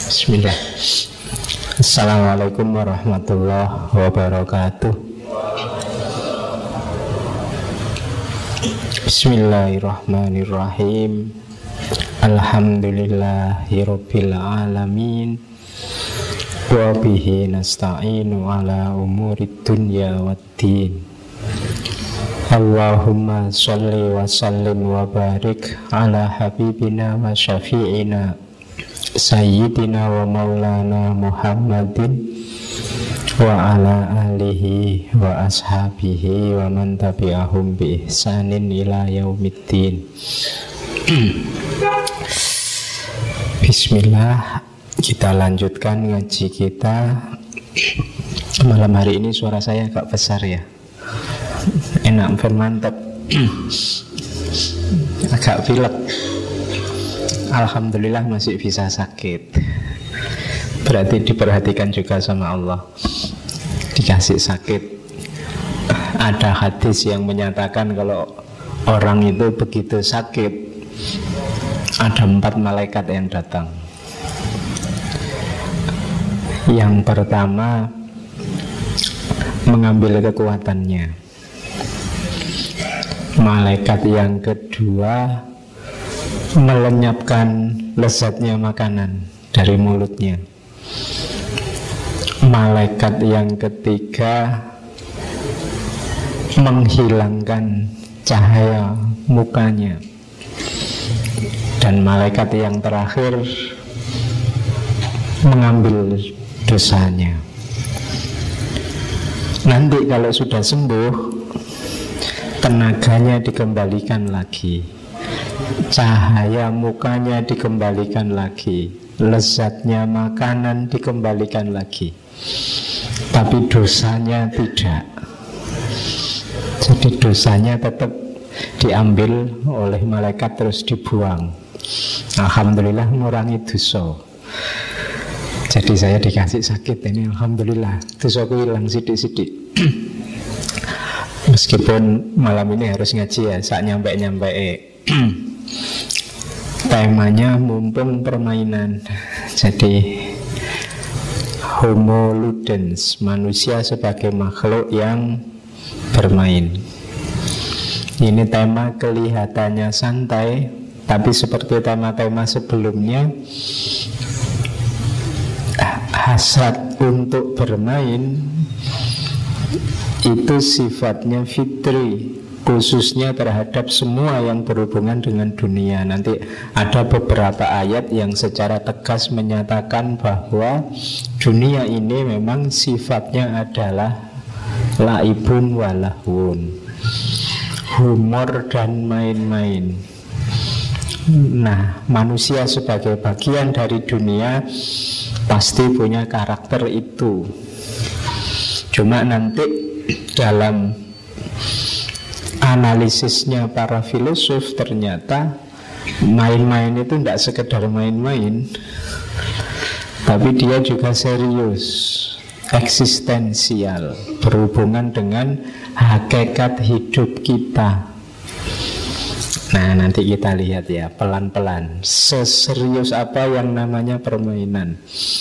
Bismillah. Assalamualaikum warahmatullahi wabarakatuh. Bismillahirrahmanirrahim. Alhamdulillahirabbil alamin. Wa bihi nasta'inu ala umurid dunya waddin. Allahumma sholli wa sallim wa barik ala habibina wa syafi'ina Sayyidina wa maulana Muhammadin wa ala alihi wa ashabihi wa man tabi'ahum bi ihsanin ila yaumiddin. Bismillah, kita lanjutkan ngaji kita. Malam hari ini suara saya agak besar ya. Enak, mantap. Agak pilek. Alhamdulillah masih bisa sakit. Berarti diperhatikan juga sama Allah. Dikasih sakit. Ada hadis yang menyatakan kalau orang itu begitu sakit, ada 4 malaikat yang datang. Yang pertama, mengambil kekuatannya. Malaikat yang kedua, melenyapkan lezatnya makanan dari mulutnya. Malaikat yang ketiga, menghilangkan cahaya mukanya. Dan malaikat yang terakhir, mengambil dosanya. Nanti kalau sudah sembuh, tenaganya dikembalikan lagi, cahaya mukanya dikembalikan lagi, lezatnya makanan dikembalikan lagi, tapi dosanya tidak. Jadi dosanya tetap diambil oleh malaikat terus dibuang. Alhamdulillah ngurangi dosa. Jadi saya dikasih sakit ini, alhamdulillah dosaku hilang sidik-sidik. Meskipun malam ini harus ngaji ya, saat nyampe temanya mumpung permainan. Jadi Homo ludens, manusia sebagai makhluk yang bermain. Ini tema kelihatannya santai, tapi seperti tema-tema sebelumnya, hasrat untuk bermain itu sifatnya fitri, khususnya terhadap semua yang berhubungan dengan dunia. Nanti ada beberapa ayat yang secara tegas menyatakan bahwa dunia ini memang sifatnya adalah laibun walahun, humor dan main-main. Nah, manusia sebagai bagian dari dunia pasti punya karakter itu. Cuma nanti dalam analisisnya para filosof ternyata main-main itu tidak sekedar main-main, tapi dia juga serius, eksistensial, berhubungan dengan hakikat hidup kita. Nah, nanti kita lihat ya pelan-pelan seserius apa yang namanya permainan.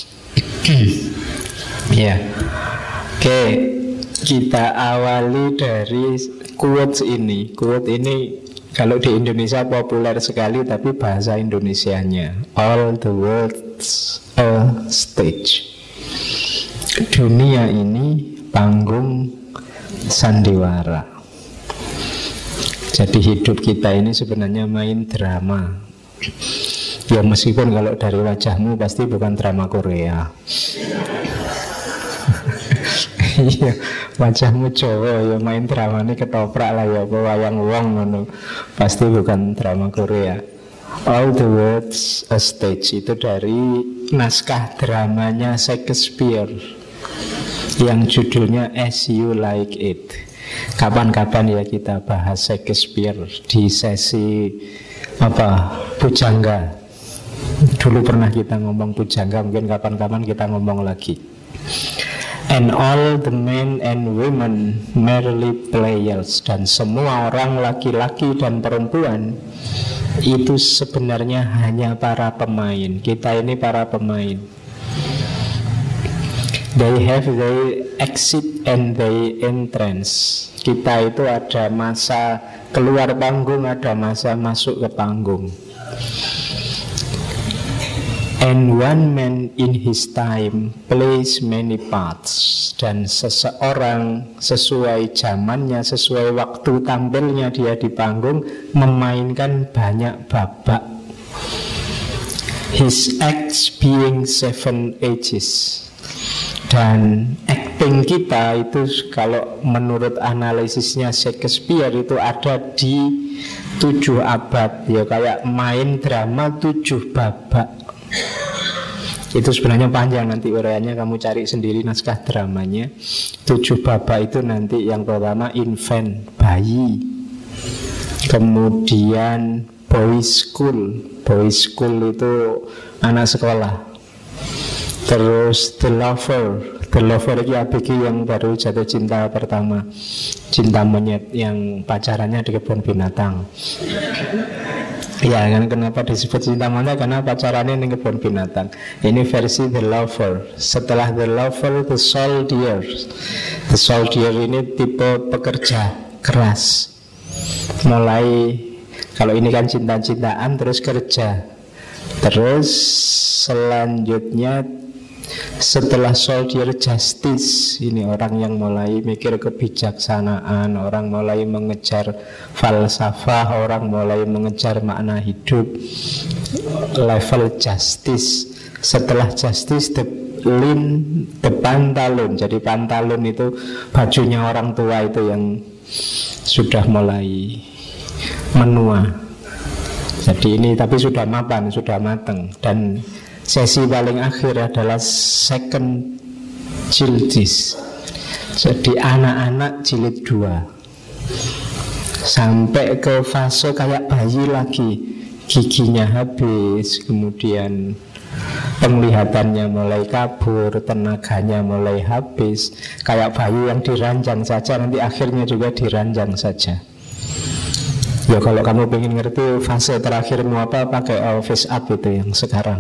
Ya, oke, kita awali dari quote ini. Quote ini kalau di Indonesia populer sekali, tapi bahasa Indonesianya all the world's a stage. Dunia ini panggung sandiwara. Jadi hidup kita ini sebenarnya main drama. Ya meskipun kalau dari wajahmu pasti bukan drama Korea. Iya, wajahmu Jawa ya main drama ini ketoprak lah ya, wayang wong ngono. Pasti bukan drama Korea. All the world's a stage itu dari naskah dramanya Shakespeare yang judulnya As You Like It. Kapan-kapan ya kita bahas Shakespeare di sesi pujangga. Dulu pernah kita ngomong pujangga, mungkin kapan-kapan kita ngomong lagi. And all the men and women merely players, dan semua orang laki-laki dan perempuan itu sebenarnya hanya para pemain. Kita ini para pemain. They have their exit and their entrance. Kita itu ada masa keluar panggung, ada masa masuk ke panggung. And one man in his time plays many parts. Dan seseorang sesuai zamannya, sesuai waktu tampilnya dia di panggung, memainkan banyak babak. His acts being 7 ages. Dan acting kita itu kalau menurut analisisnya Shakespeare itu ada di 7 abad. Ya kayak main drama 7 babak. Itu sebenarnya panjang, nanti uraiannya kamu cari sendiri naskah dramanya. 7 babak itu nanti yang pertama infant, bayi. Kemudian boys school. Boys school itu anak sekolah. Terus the lover. The lover itu ABG yang baru jatuh cinta pertama. Cinta monyet yang pacarannya di kebun binatang. Ya kan, kenapa disebut cinta monyet? Karena pacarannya di kebun binatang. Ini versi the lover. Setelah the lover, the soldier. The soldier ini tipe pekerja keras. Mulai, kalau ini kan cinta-cintaan terus kerja. Terus selanjutnya setelah soldier justice, ini orang yang mulai mikir kebijaksanaan, orang mulai mengejar falsafah, orang mulai mengejar makna hidup. Level justice. Setelah justice the pantalon. Jadi pantalon itu bajunya orang tua itu yang sudah mulai menua. Jadi ini tapi sudah mapan, sudah matang. Dan sesi paling akhir adalah second jildis. Jadi anak-anak jilid 2. Sampai ke fase kayak bayi lagi. Giginya habis, kemudian penglihatannya mulai kabur, tenaganya mulai habis. Kayak bayi yang diranjang saja, nanti akhirnya juga diranjang saja. Ya kalau kamu pengen ngerti fase terakhirmu apa, pakai face up itu yang sekarang.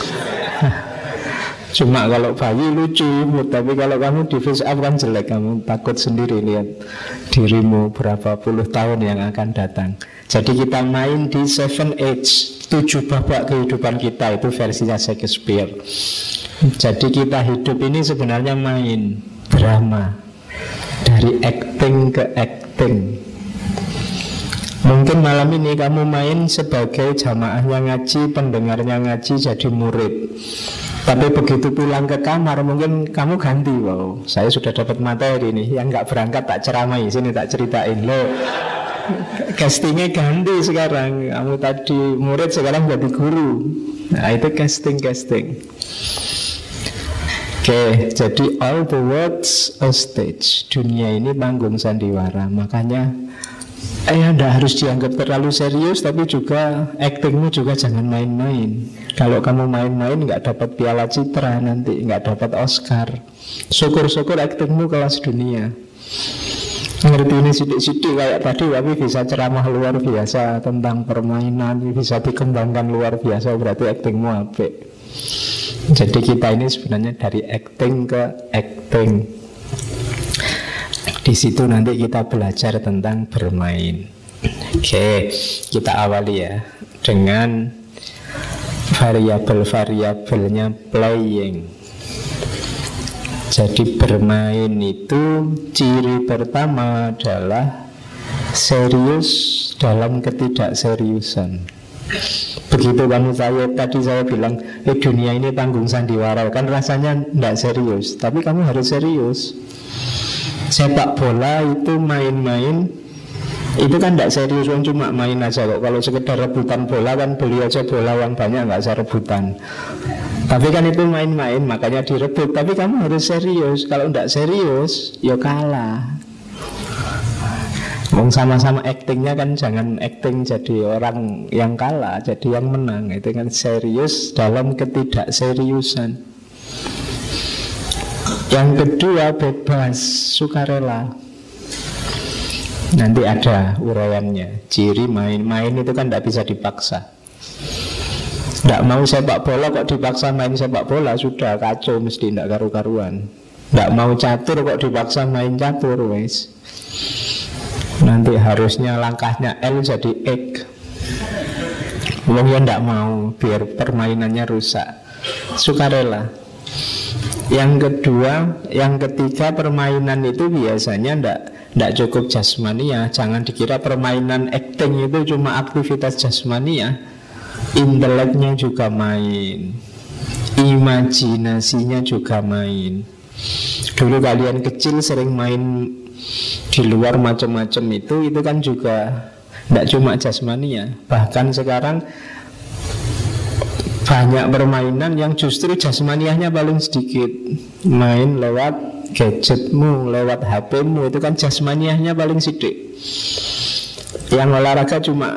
Cuma kalau bayi lucu, tapi kalau kamu di face up kan jelek. Kamu takut sendiri lihat dirimu berapa puluh tahun yang akan datang. Jadi kita main di 7 age, 7 babak kehidupan kita. Itu versinya Shakespeare. Jadi kita hidup ini sebenarnya main drama. Dari acting ke acting. Mungkin malam ini kamu main sebagai jamaahnya ngaji, pendengarnya ngaji, jadi murid. Tapi begitu pulang ke kamar mungkin kamu ganti. Wow, saya sudah dapat materi nih. Yang gak berangkat tak ceramai, sini tak ceritain. Loh, castingnya ganti sekarang. Kamu tadi murid, sekarang jadi guru. Nah itu casting. Oke, jadi all the world's a stage. Dunia ini panggung sandiwara. Makanya tidak harus dianggap terlalu serius, tapi juga actingmu juga jangan main-main. Kalau kamu main-main nggak dapat piala citra nanti, nggak dapat Oscar. Syukur-syukur actingmu kelas dunia. Ngerti ini sidik-sidik kayak tadi, tapi bisa ceramah luar biasa tentang permainan, bisa dikembangkan luar biasa, berarti actingmu apik. Jadi kita ini sebenarnya dari acting ke acting. Di situ nanti kita belajar tentang bermain. Oke, kita awali ya dengan variabel-variabelnya playing. Jadi bermain itu ciri pertama adalah serius dalam ketidakseriusan. Begitu kamu tadi saya bilang dunia ini panggung sandiwara, kan rasanya tidak serius, tapi kamu harus serius. Sepak bola itu main-main, itu kan tidak serius, cuma main aja kok. Kalau sekedar rebutan bola kan beli aja bola yang banyak, nggak usah rebutan. Tapi kan itu main-main, makanya direbut. Tapi kamu harus serius. Kalau tidak serius, ya kalah. Sama-sama actingnya kan jangan acting jadi orang yang kalah, jadi yang menang. Itu kan serius dalam ketidakseriusan. Yang kedua bebas, sukarela. Nanti ada uraiannya. Ciri main-main itu kan tidak bisa dipaksa. Tidak mau sepak bola kok dipaksa main sepak bola, sudah kacau, mesti tidak karu-karuan. Tidak mau catur kok dipaksa main catur, wes. Nanti harusnya langkahnya L jadi X. Wong ya tidak mau, biar permainannya rusak. Sukarela. Yang ketiga, permainan itu biasanya tidak cukup jasmania. Jangan dikira permainan acting itu cuma aktivitas jasmania. Inteleknya juga main, imajinasinya juga main. Dulu kalian kecil sering main di luar macam-macam itu kan juga tidak cuma jasmania. Bahkan sekarang banyak permainan yang justru jasmaniahnya paling sedikit. Main lewat gadgetmu, lewat HPmu, itu kan jasmaniahnya paling sedikit. Yang olahraga cuma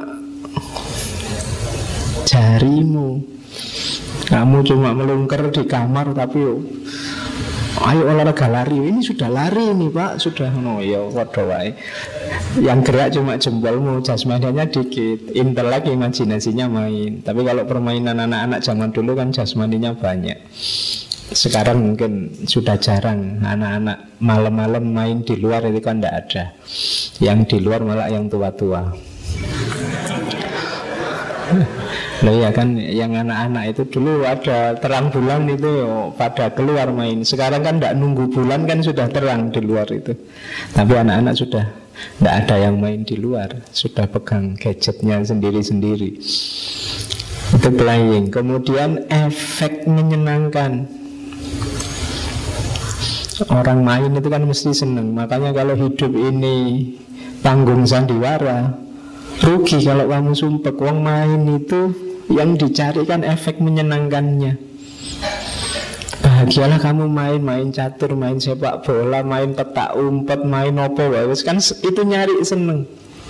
jarimu. Kamu cuma melungker di kamar, tapi ayo olahraga lari. Ini sudah lari nih pak, sudah ya waduh wae. Yang gerak cuma jempolmu, jasmanianya dikit, intelek, imajinasinya main. Tapi kalau permainan anak-anak zaman dulu kan jasmaninya banyak. Sekarang mungkin sudah jarang anak-anak malam-malam main di luar, itu kan tidak ada. Yang di luar malah yang tua-tua. Loh ya kan, yang anak-anak itu dulu ada terang bulan itu pada keluar main. Sekarang kan tidak nunggu bulan, kan sudah terang di luar itu. Tapi anak-anak sudah tidak ada yang main di luar, sudah pegang gadgetnya sendiri-sendiri. Itu playing. Kemudian efek menyenangkan. Orang main itu kan mesti seneng. Makanya kalau hidup ini panggung sandiwara, rugi kalau kamu sumpek. Wong main itu yang dicari kan efek menyenangkannya. Bahagialah kamu main catur, main sepak bola, main petak umpet, main opo wes kan itu nyari seneng.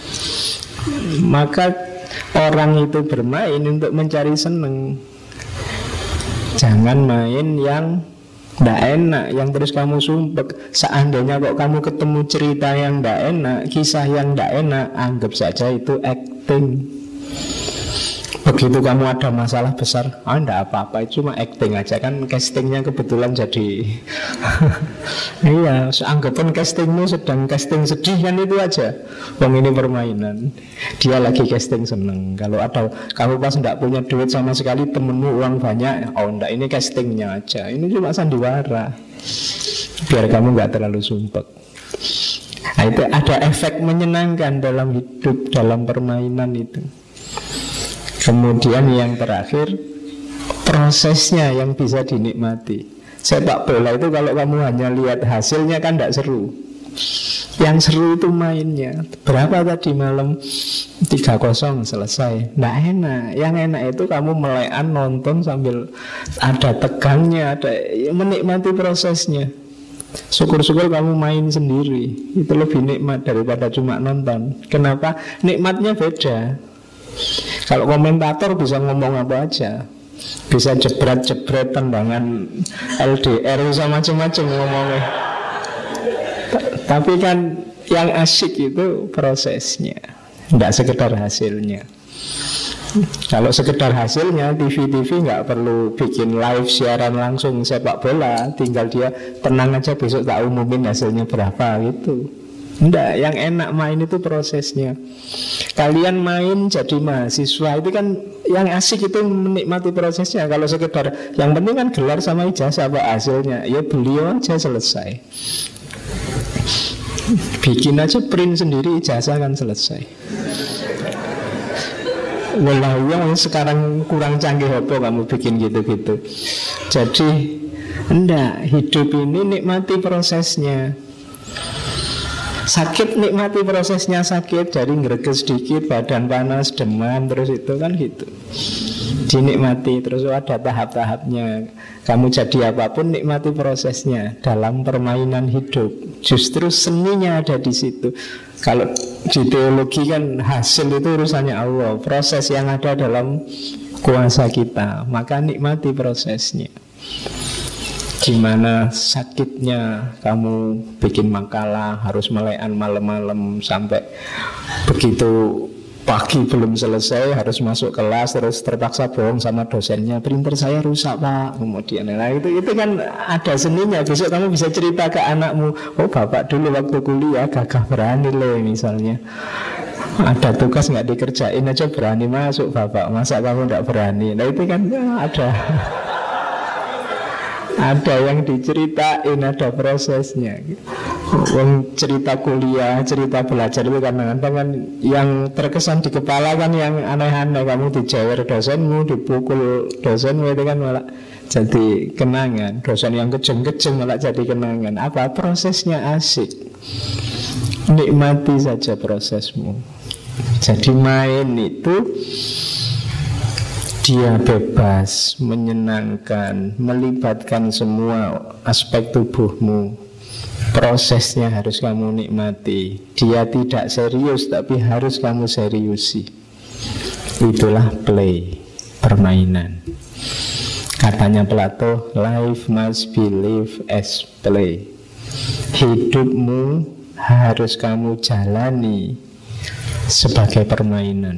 Maka orang itu bermain untuk mencari seneng. Jangan main yang tidak enak, yang terus kamu sumpek. Seandainya kok kamu ketemu cerita yang tidak enak, kisah yang tidak enak, anggap saja itu acting. Begitu kamu ada masalah besar, tidak apa-apa, itu cuma acting aja. Kan castingnya kebetulan jadi iya, anggapan castingmu sedang casting sedih, kan itu aja. Wong ini permainan, dia lagi casting seneng. Kalau ada kamu pas tidak punya duit sama sekali, temenmu uang banyak, enggak, ini castingnya aja. Ini cuma sandiwara, biar kamu nggak terlalu sumpek. Nah, itu ada efek menyenangkan dalam hidup, dalam permainan itu. Kemudian yang terakhir, prosesnya yang bisa dinikmati. Sepak bola itu kalau kamu hanya lihat hasilnya kan tidak seru. Yang seru itu mainnya. Berapa tadi malam? 3-0 selesai. Tidak enak. Yang enak itu kamu melekan nonton sambil ada tegangnya, ada menikmati prosesnya. Syukur-syukur kamu main sendiri. Itu lebih nikmat daripada cuma nonton. Kenapa? Nikmatnya beda. Kalau komentator bisa ngomong apa aja, bisa jebret-jebret tendangan LDR sama macam-macam ngomongnya. Tapi kan yang asyik itu prosesnya, tidak sekedar hasilnya. Kalau sekedar hasilnya, TV nggak perlu bikin live siaran langsung sepak bola, tinggal dia tenang aja besok tak umumin hasilnya berapa gitu. Enggak, yang enak main itu prosesnya. Kalian main jadi mahasiswa itu kan yang asik itu menikmati prosesnya. Kalau sekedar yang penting kan gelar sama ijazah apa hasilnya, ya beliau aja selesai. Bikin aja print sendiri ijazah kan selesai. Walau yang sekarang kurang canggih apa kamu bikin gitu-gitu. Jadi enggak, hidup ini nikmati prosesnya. Sakit nikmati prosesnya, sakit dari ngereges sedikit, badan panas, demam, terus itu kan gitu. Dinikmati, terus ada tahap-tahapnya. Kamu jadi apapun nikmati prosesnya dalam permainan hidup. Justru seninya ada di situ. Kalau di teologi kan hasil itu urusannya Allah, proses yang ada dalam kuasa kita. Maka nikmati prosesnya. Gimana sakitnya kamu bikin makalah, harus melekan malam-malam sampai begitu pagi belum selesai, harus masuk kelas, terus terpaksa bohong sama dosennya, printer saya rusak pak. Kemudian, nah itu kan ada seninya. Besok kamu bisa cerita ke anakmu, oh bapak dulu waktu kuliah gagah berani loh misalnya. Ada tugas nggak dikerjain aja berani masuk bapak, masa kamu nggak berani? Nah itu kan ada. Ada yang diceritain, ada prosesnya. Wong cerita kuliah, cerita belajar itu kadang-kadang kan yang terkesan di kepala kan yang aneh-aneh. Kamu dijewer dosenmu, dipukul dosenmu, itu kan malah jadi kenangan. Dosen yang kejeng-kejeng malah jadi kenangan. Apa? Prosesnya asik. Nikmati saja prosesmu. Jadi main itu dia bebas, menyenangkan, melibatkan semua aspek tubuhmu. Prosesnya harus kamu nikmati. Dia tidak serius, tapi harus kamu seriusi. Itulah play, permainan. Katanya Plato, life must be lived as play. Hidupmu harus kamu jalani sebagai permainan.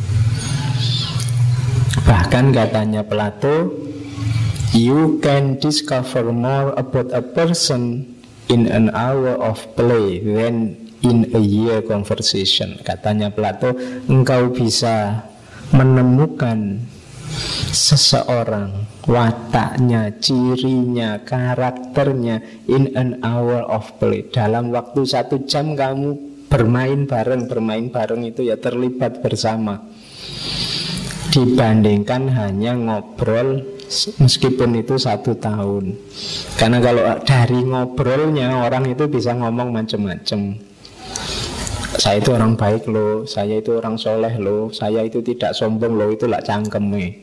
Bahkan katanya Plato, you can discover more about a person in an hour of play than in a year conversation. Katanya Plato, engkau bisa menemukan seseorang, wataknya, cirinya, karakternya in an hour of play. Dalam waktu 1 jam kamu bermain bareng itu ya terlibat bersama, dibandingkan hanya ngobrol meskipun itu 1 tahun. Karena kalau dari ngobrolnya orang itu bisa ngomong macam-macam. Saya itu orang baik loh, saya itu orang soleh loh, saya itu tidak sombong loh, itulah cangkeme.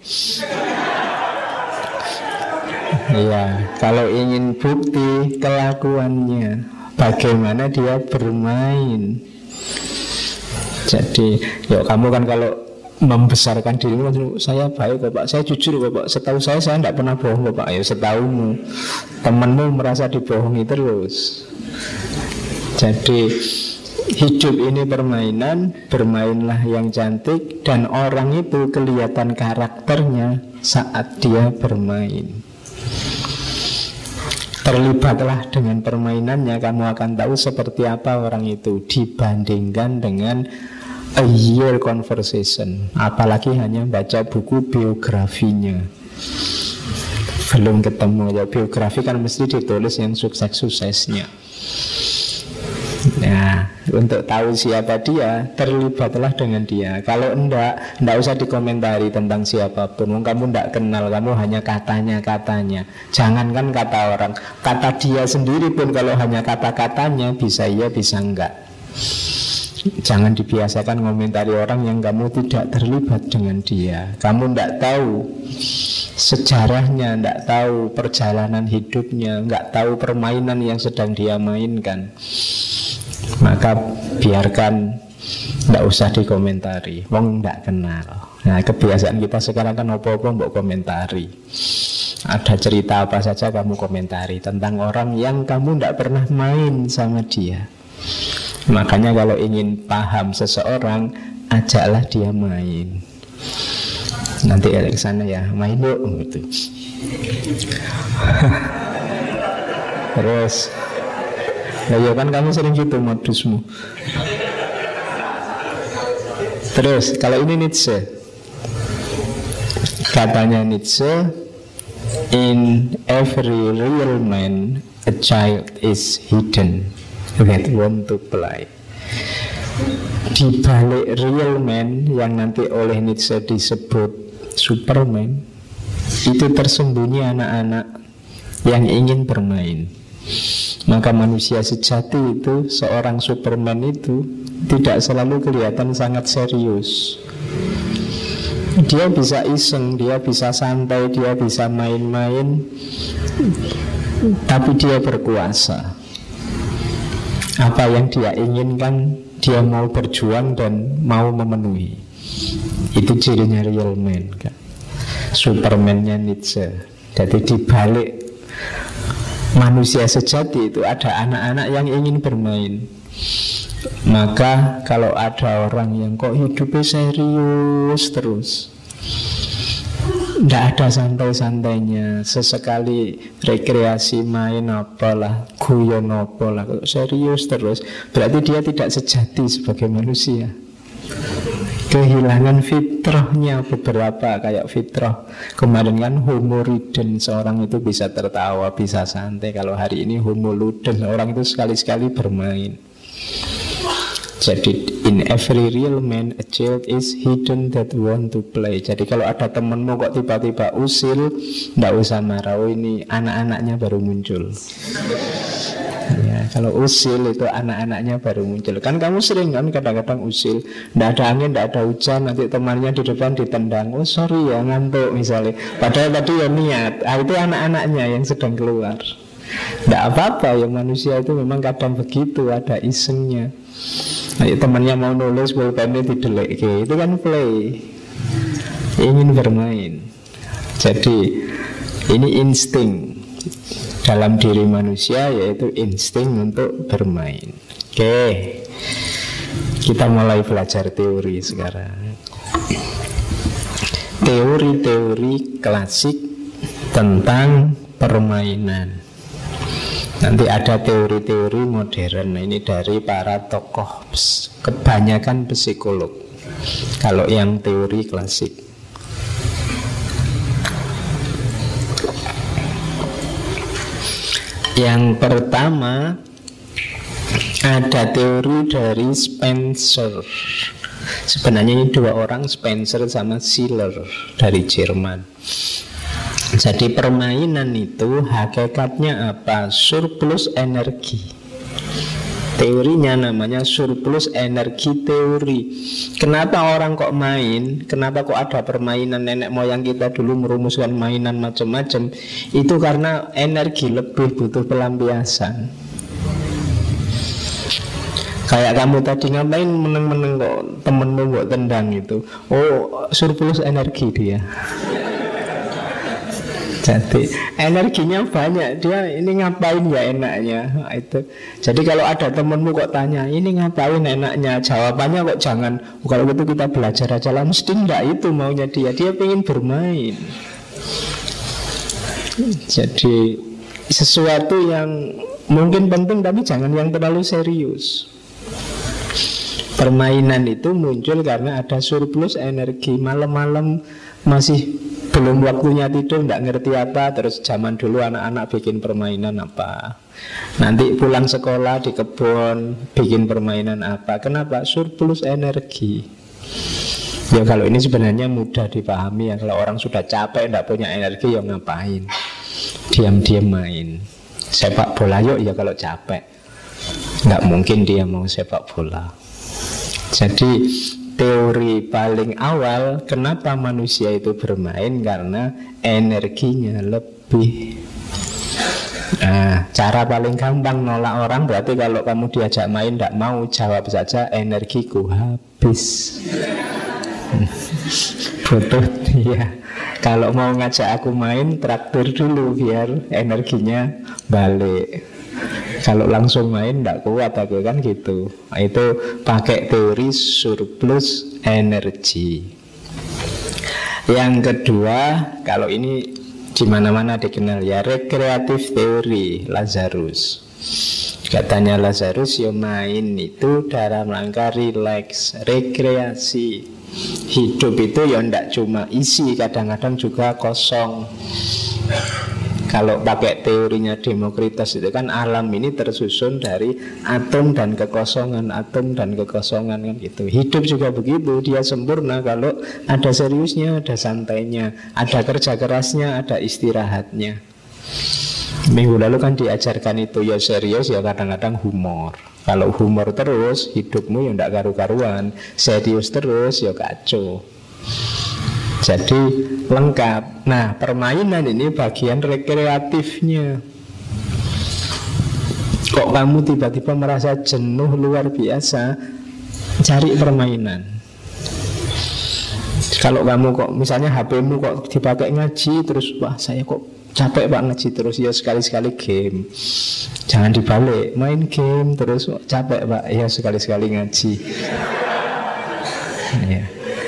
Iya, kalau ingin bukti kelakuannya, bagaimana dia bermain. Jadi, yuk kamu kan kalau membesarkan dirimu, saya baik kok pak, saya jujur kok pak, setahu saya tidak pernah bohong kok pak. Ya setahumu, temanmu merasa dibohongi terus. Jadi hidup ini permainan, bermainlah yang cantik. Dan orang itu kelihatan karakternya saat dia bermain. Terlibatlah dengan permainannya, kamu akan tahu seperti apa orang itu dibandingkan dengan a year conversation. Apalagi hanya baca buku biografinya, belum ketemu. Ya biografi kan mesti ditulis yang sukses-suksesnya. Nah, untuk tahu siapa dia, terlibatlah dengan dia. Kalau enggak usah dikomentari tentang siapapun. Kamu enggak kenal, kamu hanya katanya-katanya. Jangankan kata orang, kata dia sendiri pun kalau hanya kata-katanya, bisa iya, bisa enggak. Jangan dibiasakan ngomentari orang yang kamu tidak terlibat dengan dia. Kamu tidak tahu sejarahnya, tidak tahu perjalanan hidupnya, tidak tahu permainan yang sedang dia mainkan. Maka biarkan, tidak usah dikomentari. Wong tidak kenal. Nah, kebiasaan kita sekarang kan apa-apa mbok komentari. Ada cerita apa saja kamu komentari tentang orang yang kamu tidak pernah main sama dia. Makanya kalau ingin paham seseorang, ajaklah dia main. Nanti ada ke sana ya, main yuk gitu. Terus, nah ya kan kamu sering gitu modusmu. Terus, kalau ini Nietzsche, katanya Nietzsche, in every real man a child is hidden that want to play. Di balik real man yang nanti oleh Nietzsche disebut Superman, itu tersembunyi anak-anak yang ingin bermain. Maka manusia sejati itu, seorang Superman itu tidak selalu kelihatan sangat serius. Dia bisa iseng, dia bisa santai, dia bisa main-main, tapi dia berkuasa. Apa yang dia inginkan, dia mau berjuang dan mau memenuhi. Itu cirinya real man kan? Superman-nya Nietzsche. Jadi dibalik manusia sejati itu ada anak-anak yang ingin bermain. Maka kalau ada orang yang kok hidupnya serius terus, tidak ada santai-santainya, sesekali rekreasi main apalah, guyon apalah, kok serius terus, berarti dia tidak sejati sebagai manusia. Kehilangan fitrahnya beberapa, kayak fitrah kemarin kan homo ridden, seorang itu bisa tertawa, bisa santai. Kalau hari ini homo ludens, orang itu sekali-sekali bermain. Jadi in every real man a child is hidden that want to play. Jadi kalau ada temenmu kok tiba-tiba usil, nggak usah marah, oh ini anak-anaknya baru muncul. Ya, kalau usil itu anak-anaknya baru muncul. Kan kamu sering kan kadang-kadang usil, nggak ada angin, nggak ada hujan, nanti temannya di depan ditendang, oh sorry ya ngantuk misalnya. Padahal tadi ya niat, itu anak-anaknya yang sedang keluar. Nggak apa-apa, yang manusia itu memang kadang begitu, ada isengnya. Nah, temannya mau nulis pulpennya didelek, itu kan play, ingin bermain. Jadi ini insting dalam diri manusia, yaitu insting untuk bermain. Oke, kita mulai belajar teori sekarang. Teori-teori klasik tentang permainan. Nanti ada teori-teori modern. Nah, ini dari para tokoh, kebanyakan psikolog. Kalau yang teori klasik, yang pertama ada teori dari Spencer. Sebenarnya ini dua orang, Spencer sama Schiller, dari Jerman. Jadi permainan itu hakikatnya apa? Surplus energi. Teorinya namanya surplus energi teori. Kenapa orang kok main? Kenapa kok ada permainan? Nenek moyang kita dulu merumuskan mainan macam-macam. Itu karena energi lebih, butuh pelampiasan. Kayak kamu tadi ngapain meneng-meneng kok temenmu kok tendang itu? Oh, surplus energi dia. Jadi energinya banyak, dia ini ngapain ya enaknya itu. Jadi kalau ada temenmu kok tanya ini ngapain enaknya, jawabannya kok jangan kalau gitu kita belajar aja lah, mesti enggak, itu maunya dia pengen bermain. Jadi sesuatu yang mungkin penting tapi jangan yang terlalu serius. Permainan itu muncul karena ada surplus energi. Malam-malam masih belum waktunya tidur, nggak ngerti apa. Terus zaman dulu anak-anak bikin permainan apa, nanti pulang sekolah di kebun bikin permainan apa. Kenapa? Surplus energi. Ya kalau ini sebenarnya mudah dipahami ya. Kalau orang sudah capek, nggak punya energi, ya ngapain? Diam-diam main sepak bola yuk ya. Kalau capek nggak mungkin dia mau sepak bola. Jadi teori paling awal kenapa manusia itu bermain, karena energinya lebih. Nah, cara paling gampang nolak orang berarti kalau kamu diajak main tidak mau, jawab saja energiku habis. Butuh ya. Kalau mau ngajak aku main, traktir dulu biar energinya balik. Kalau langsung main tidak kuat aku, kan gitu. Itu pakai teori surplus energi. Yang kedua, kalau ini di mana-mana dikenal ya, rekreatif teori Lazarus. Katanya Lazarus, ya main itu dalam rangka relax, rekreasi. Hidup itu ya tidak cuma isi, kadang-kadang juga kosong. Kalau pakai teorinya Demokritos itu kan alam ini tersusun dari atom dan kekosongan, atom dan kekosongan kan gitu. Hidup juga begitu, dia sempurna kalau ada seriusnya, ada santainya, ada kerja kerasnya, ada istirahatnya. Minggu lalu kan diajarkan itu, ya serius ya kadang-kadang humor. Kalau humor terus, hidupmu ya tidak karu-karuan. Serius terus ya kacau. Jadi lengkap. Nah, permainan ini bagian rekreatifnya. Kok kamu tiba-tiba merasa jenuh luar biasa, cari permainan. Kalau kamu kok misalnya HP-mu kok dipakai ngaji, terus wah saya kok capek pak ngaji terus, ya sekali-sekali game. Jangan dibalik, main game terus capek pak, ya sekali-sekali ngaji. Ya.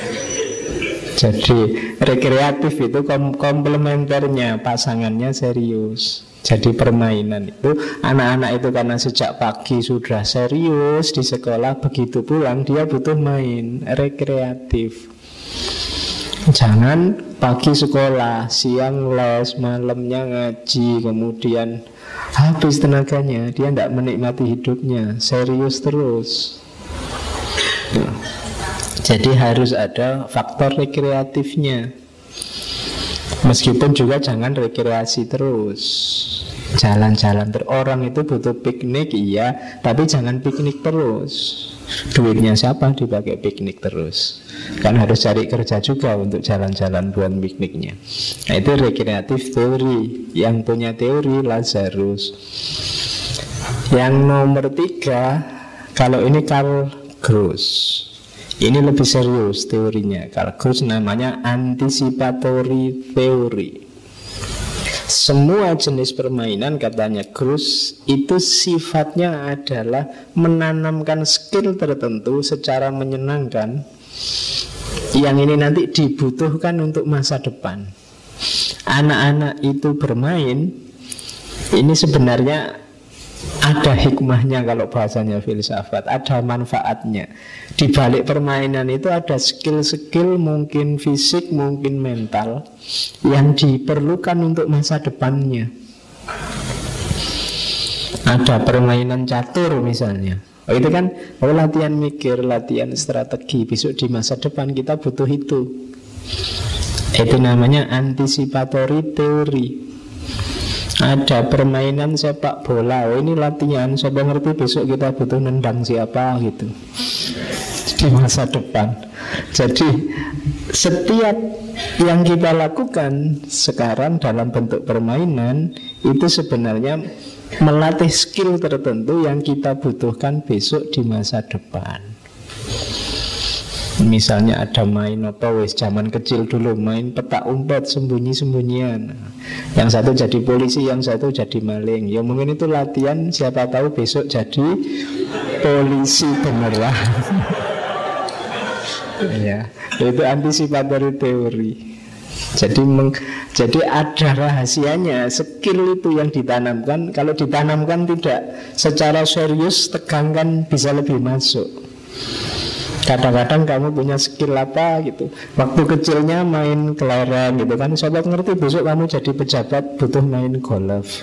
Jadi rekreatif itu komplementernya, pasangannya serius. Jadi permainan itu, anak-anak itu karena sejak pagi sudah serius di sekolah, begitu pulang dia butuh main, rekreatif. Jangan pagi sekolah, siang les, malamnya ngaji, kemudian habis tenaganya, dia tidak menikmati hidupnya, serius terus. Jadi harus ada faktor rekreatifnya. Meskipun juga jangan rekreasi terus, jalan-jalan terus. Orang itu butuh piknik, iya, tapi jangan piknik terus. Duitnya siapa dipakai piknik terus? Kan harus cari kerja juga untuk jalan-jalan buat pikniknya. Nah itu rekreatif teori. Yang punya teori Lazarus. Yang nomor 3, kalau ini Karl Gross. Ini lebih serius teorinya. Karl Gross namanya anticipatory theory. Semua jenis permainan, katanya Gross, itu sifatnya adalah menanamkan skill tertentu secara menyenangkan, yang ini nanti dibutuhkan untuk masa depan. Anak-anak itu bermain, ini sebenarnya ada hikmahnya, kalau bahasanya filsafat, ada manfaatnya. Di balik permainan itu ada skill-skill, mungkin fisik, mungkin mental, yang diperlukan untuk masa depannya. Ada permainan catur misalnya. Itu kan latihan mikir, latihan strategi. Besok di masa depan kita butuh itu. Itu namanya anticipatory theory. Ada permainan sepak bola, ini latihan, siapa ngerti besok kita butuh nendang siapa gitu di masa depan. Jadi setiap yang kita lakukan sekarang dalam bentuk permainan itu sebenarnya melatih skill tertentu yang kita butuhkan besok di masa depan. Misalnya ada main apa wis zaman kecil dulu, main petak umpet sembunyi-sembunyian. Yang satu jadi polisi, yang satu jadi maling. Ya mungkin itu latihan, siapa tahu besok jadi polisi beneran. Ya, itu anticipatory teori. Jadi ada rahasianya. Skill itu yang ditanamkan, kalau ditanamkan tidak secara serius, tegankan bisa lebih masuk. Kadang-kadang kamu punya skill apa gitu, waktu kecilnya main kelereng gitu kan, sobat ngerti besok kamu jadi pejabat butuh main golf.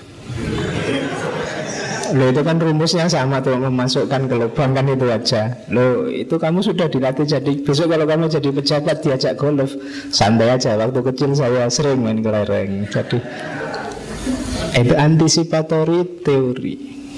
Loh itu kan rumusnya sama tuh, memasukkan ke lubang kan itu aja. Loh itu kamu sudah dilatih, jadi besok kalau kamu jadi pejabat diajak golf, santai aja. Waktu kecil saya sering main kelereng. Jadi itu anticipatory teori.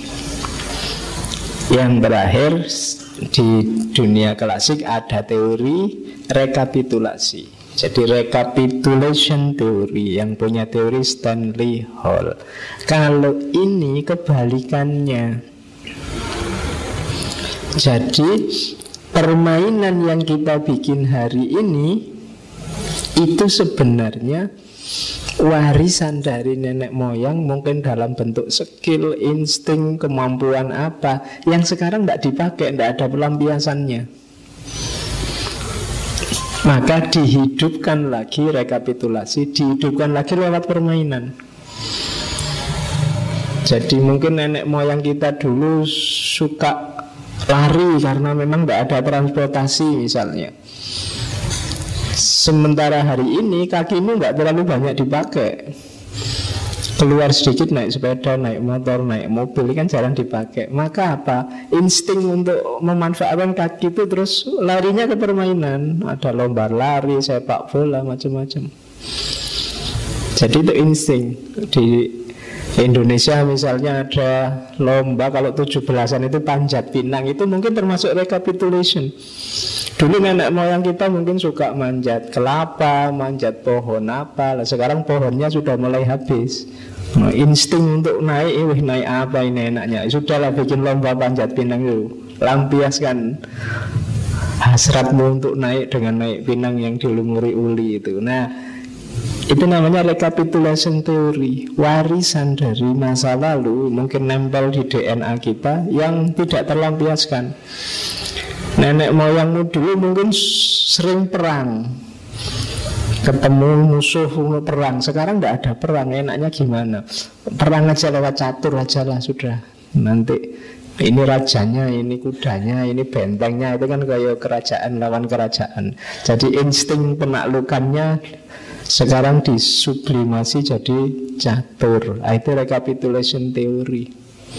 Yang terakhir, di dunia klasik ada teori rekapitulasi. Jadi recapitulation teori, yang punya teori Stanley Hall. Kalau ini kebalikannya. Jadi permainan yang kita bikin hari ini itu sebenarnya warisan dari nenek moyang, mungkin dalam bentuk skill, insting, kemampuan apa yang sekarang tidak dipakai, tidak ada pelampiasannya. Maka dihidupkan lagi rekapitulasi, dihidupkan lagi lewat permainan. Jadi mungkin nenek moyang kita dulu suka lari karena memang tidak ada transportasi misalnya. Sementara hari ini kakimu nggak terlalu banyak dipakai. Keluar sedikit naik sepeda, naik motor, naik mobil kan jarang dipakai. Maka apa? Insting untuk memanfaatkan kaki itu terus larinya ke permainan. Ada lomba lari, sepak bola, macam-macam. Jadi itu insting. Di Indonesia misalnya ada lomba, kalau 17-an itu panjat pinang, itu mungkin termasuk recapitulation. Dulu nenek moyang kita mungkin suka manjat kelapa, manjat pohon apa. Sekarang pohonnya sudah mulai habis. Nah, insting untuk naik, naik apa ini enaknya. Sudahlah bikin lomba panjat pinang itu. Lampiaskan hasratmu untuk naik dengan naik pinang yang dilumuri uli itu. Nah, Itu namanya recapitulation theory. Warisan dari masa lalu mungkin nempel di DNA kita yang tidak terlampiaskan. Nenek moyangmu dulu mungkin sering perang, ketemu musuh perang. Sekarang tidak ada perang, enaknya gimana? Perang aja lewat catur aja lah sudah. Nanti ini rajanya, ini kudanya, ini bentengnya. Itu kan kayak kerajaan lawan kerajaan. Jadi insting penaklukannya sekarang disublimasi jadi catur. Itu recapitulation theory.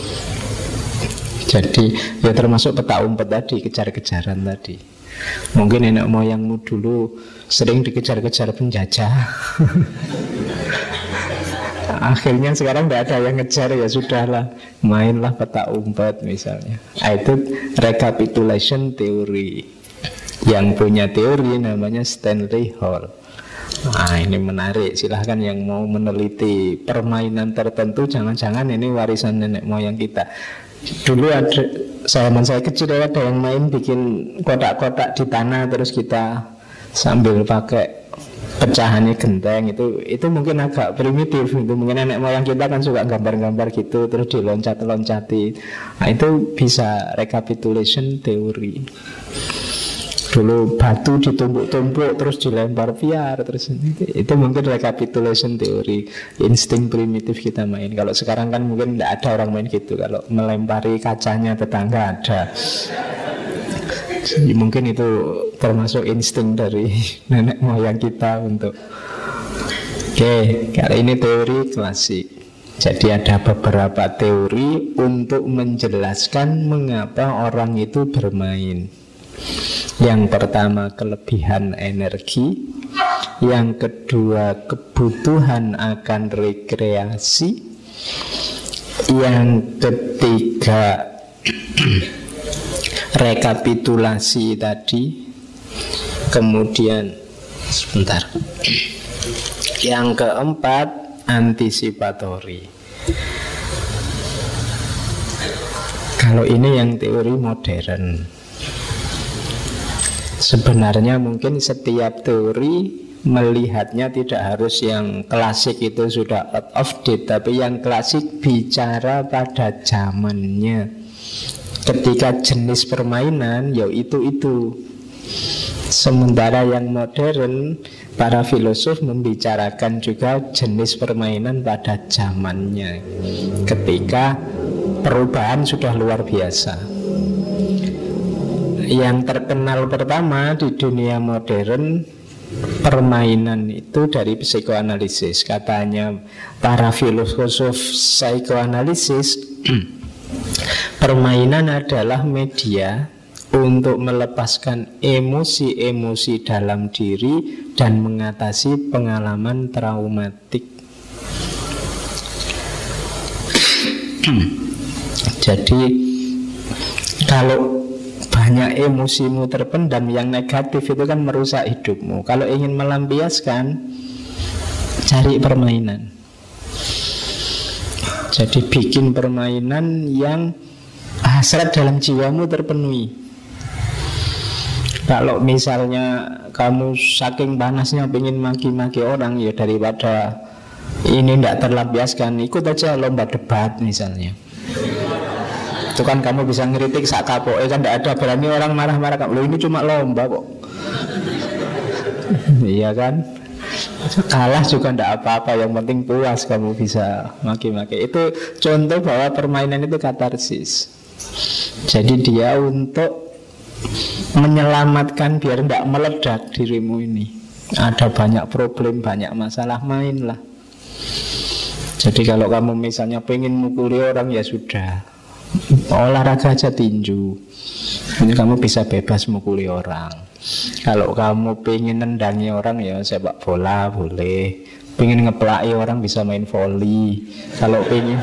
Jadi ya termasuk peta umpet tadi, kejar-kejaran tadi. Mungkin nenek moyangmu dulu sering dikejar-kejar penjajah. Akhirnya sekarang tidak ada yang ngejar, ya sudahlah, mainlah peta umpet misalnya. Itu recapitulation theory. Yang punya teori namanya Stanley Hall. Ini menarik. Silahkan yang mau meneliti permainan tertentu, jangan-jangan ini warisan nenek moyang kita. Dulu ada, zaman saya kecil ada yang main bikin kotak-kotak di tanah, terus kita sambil pakai pecahannya genteng. Itu mungkin agak primitif. Itu mungkin nenek moyang kita kan suka gambar-gambar gitu, terus diloncat-loncati. Itu bisa recapitulation teori. Dulu batu ditumpuk-tumpuk terus dilempar piar, terus itu mungkin recapitulation teori. Insting primitif kita main. Kalau sekarang kan mungkin tidak ada orang main gitu. Kalau melempari kacanya tetangga ada. Jadi mungkin itu termasuk insting dari nenek moyang kita untuk. Oke, kali ini teori klasik. Jadi ada beberapa teori untuk menjelaskan mengapa orang itu bermain. Yang pertama kelebihan energi, yang kedua kebutuhan akan rekreasi, yang ketiga rekapitulasi tadi, kemudian sebentar, yang keempat antisipatori. Kalau ini yang teori modern. Sebenarnya mungkin setiap teori melihatnya tidak harus yang klasik itu sudah out of date, tapi yang klasik bicara pada zamannya. Ketika jenis permainan ya itu. Sementara yang modern, para filosof membicarakan juga jenis permainan pada zamannya, ketika perubahan sudah luar biasa. Yang terkenal pertama di dunia modern permainan itu dari psikoanalisis. Katanya para filosof psikoanalisis, permainan adalah media untuk melepaskan emosi-emosi dalam diri dan mengatasi pengalaman traumatik. Jadi kalau banyak emosimu terpendam yang negatif itu kan merusak hidupmu. Kalau ingin melampiaskan, cari permainan. Jadi bikin permainan yang hasrat dalam jiwamu terpenuhi. Kalau misalnya kamu saking panasnya pengen maki-maki orang, ya daripada ini tidak terlampiaskan, ikut aja lomba debat misalnya. Itu kan kamu bisa ngeritik sak kapoke, kan tidak ada berani orang marah-marah kamu. Loh, ini cuma lomba kok. Iya kan? Kalah juga tidak apa-apa, yang penting puas kamu bisa maki-maki. Itu contoh bahwa permainan itu katarsis. Jadi dia untuk menyelamatkan biar tidak meledak dirimu ini. Ada banyak problem, banyak masalah, mainlah. Jadi kalau kamu misalnya pengen mukuli orang, ya sudah, olahraga aja tinju. Ini kamu bisa bebas mukuli orang. Kalau kamu pengen nendangi orang, ya sepak bola boleh. Pengen ngeplaki orang, bisa main volley. Kalau pengen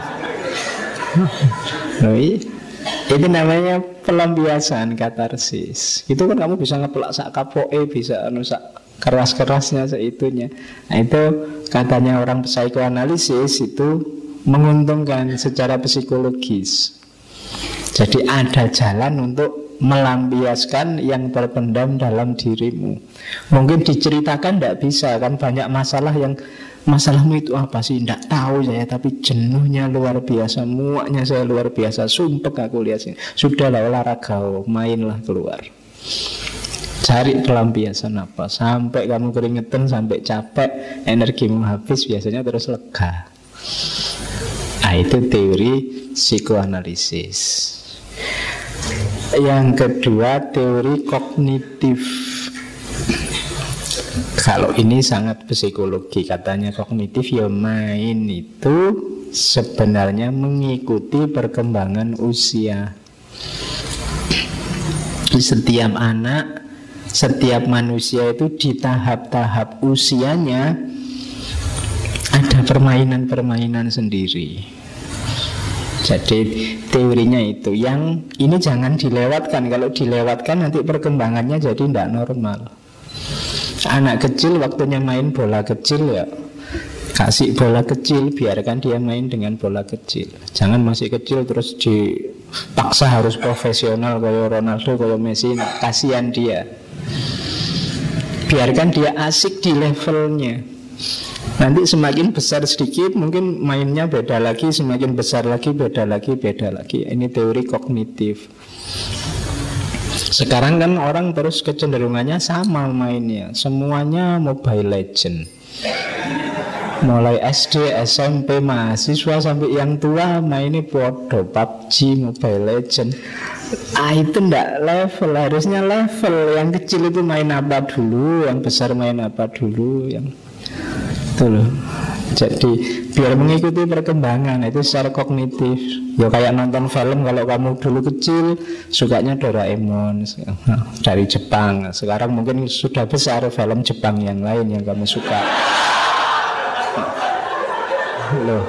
itu namanya pelampiasan katarsis. Itu kan kamu bisa ngeplak sak kapoke, bisa sak keras-kerasnya seitunya. Nah, itu katanya orang psikoanalisis itu menguntungkan secara psikologis. Jadi ada jalan untuk melampiaskan yang terpendam dalam dirimu. Mungkin diceritakan tidak bisa kan, banyak masalah yang masalahmu itu apa sih? Tidak tahu saya, tapi jenuhnya luar biasa, muaknya saya luar biasa, sumpek aku lihat sini. Sudahlah olahraga, mainlah keluar. Cari pelampiasan apa, sampai kamu keringetan, sampai capek, energimu habis, biasanya terus lega. Nah, itu teori psikoanalisis. Yang kedua, teori kognitif. Kalau ini sangat psikologi, katanya kognitif ya main itu sebenarnya mengikuti perkembangan usia. Setiap anak, setiap manusia itu di tahap-tahap usianya ada permainan-permainan sendiri. Jadi teorinya itu, yang ini jangan dilewatkan. Kalau dilewatkan nanti perkembangannya jadi tidak normal. Anak kecil waktunya main bola kecil ya kasih bola kecil, biarkan dia main dengan bola kecil. Jangan masih kecil terus dipaksa harus profesional kayak Ronaldo, kayak Messi. Kasihan dia. Biarkan dia asik di levelnya. Nanti semakin besar sedikit mungkin mainnya beda lagi, semakin besar lagi beda lagi, beda lagi. Ini teori kognitif. Sekarang kan orang terus kecenderungannya sama mainnya, semuanya Mobile Legend. Mulai SD, SMP, mahasiswa sampai yang tua mainnya bodoh, PUBG, Mobile Legend. Itu enggak level, harusnya level. Yang kecil itu main apa dulu, yang besar main apa dulu, yang itu loh. Jadi biar mengikuti perkembangan itu secara kognitif. Ya kayak nonton film, kalau kamu dulu kecil sukanya Doraemon dari Jepang, sekarang mungkin sudah besar film Jepang yang lain yang kamu suka. Loh.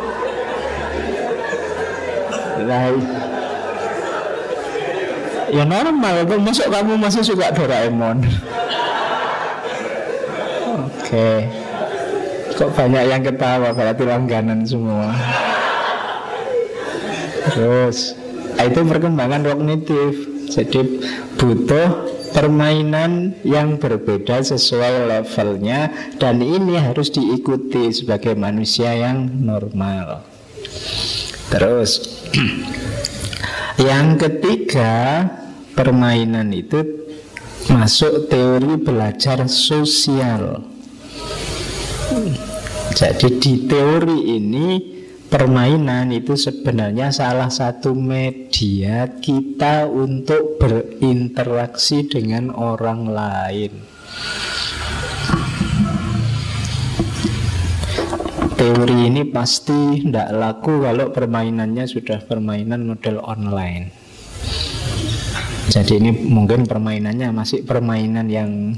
Ya normal, masuk kamu masih suka Doraemon. Oke. Kok banyak yang ketawa, berarti langganan semua. Terus itu perkembangan kognitif. Jadi butuh permainan yang berbeda sesuai levelnya, dan ini harus diikuti sebagai manusia yang normal. Terus yang ketiga, permainan itu masuk teori belajar sosial. Jadi di teori ini permainan itu sebenarnya salah satu media kita untuk berinteraksi dengan orang lain. Teori ini pasti tidak laku kalau permainannya sudah permainan model online. Jadi ini mungkin permainannya masih permainan yang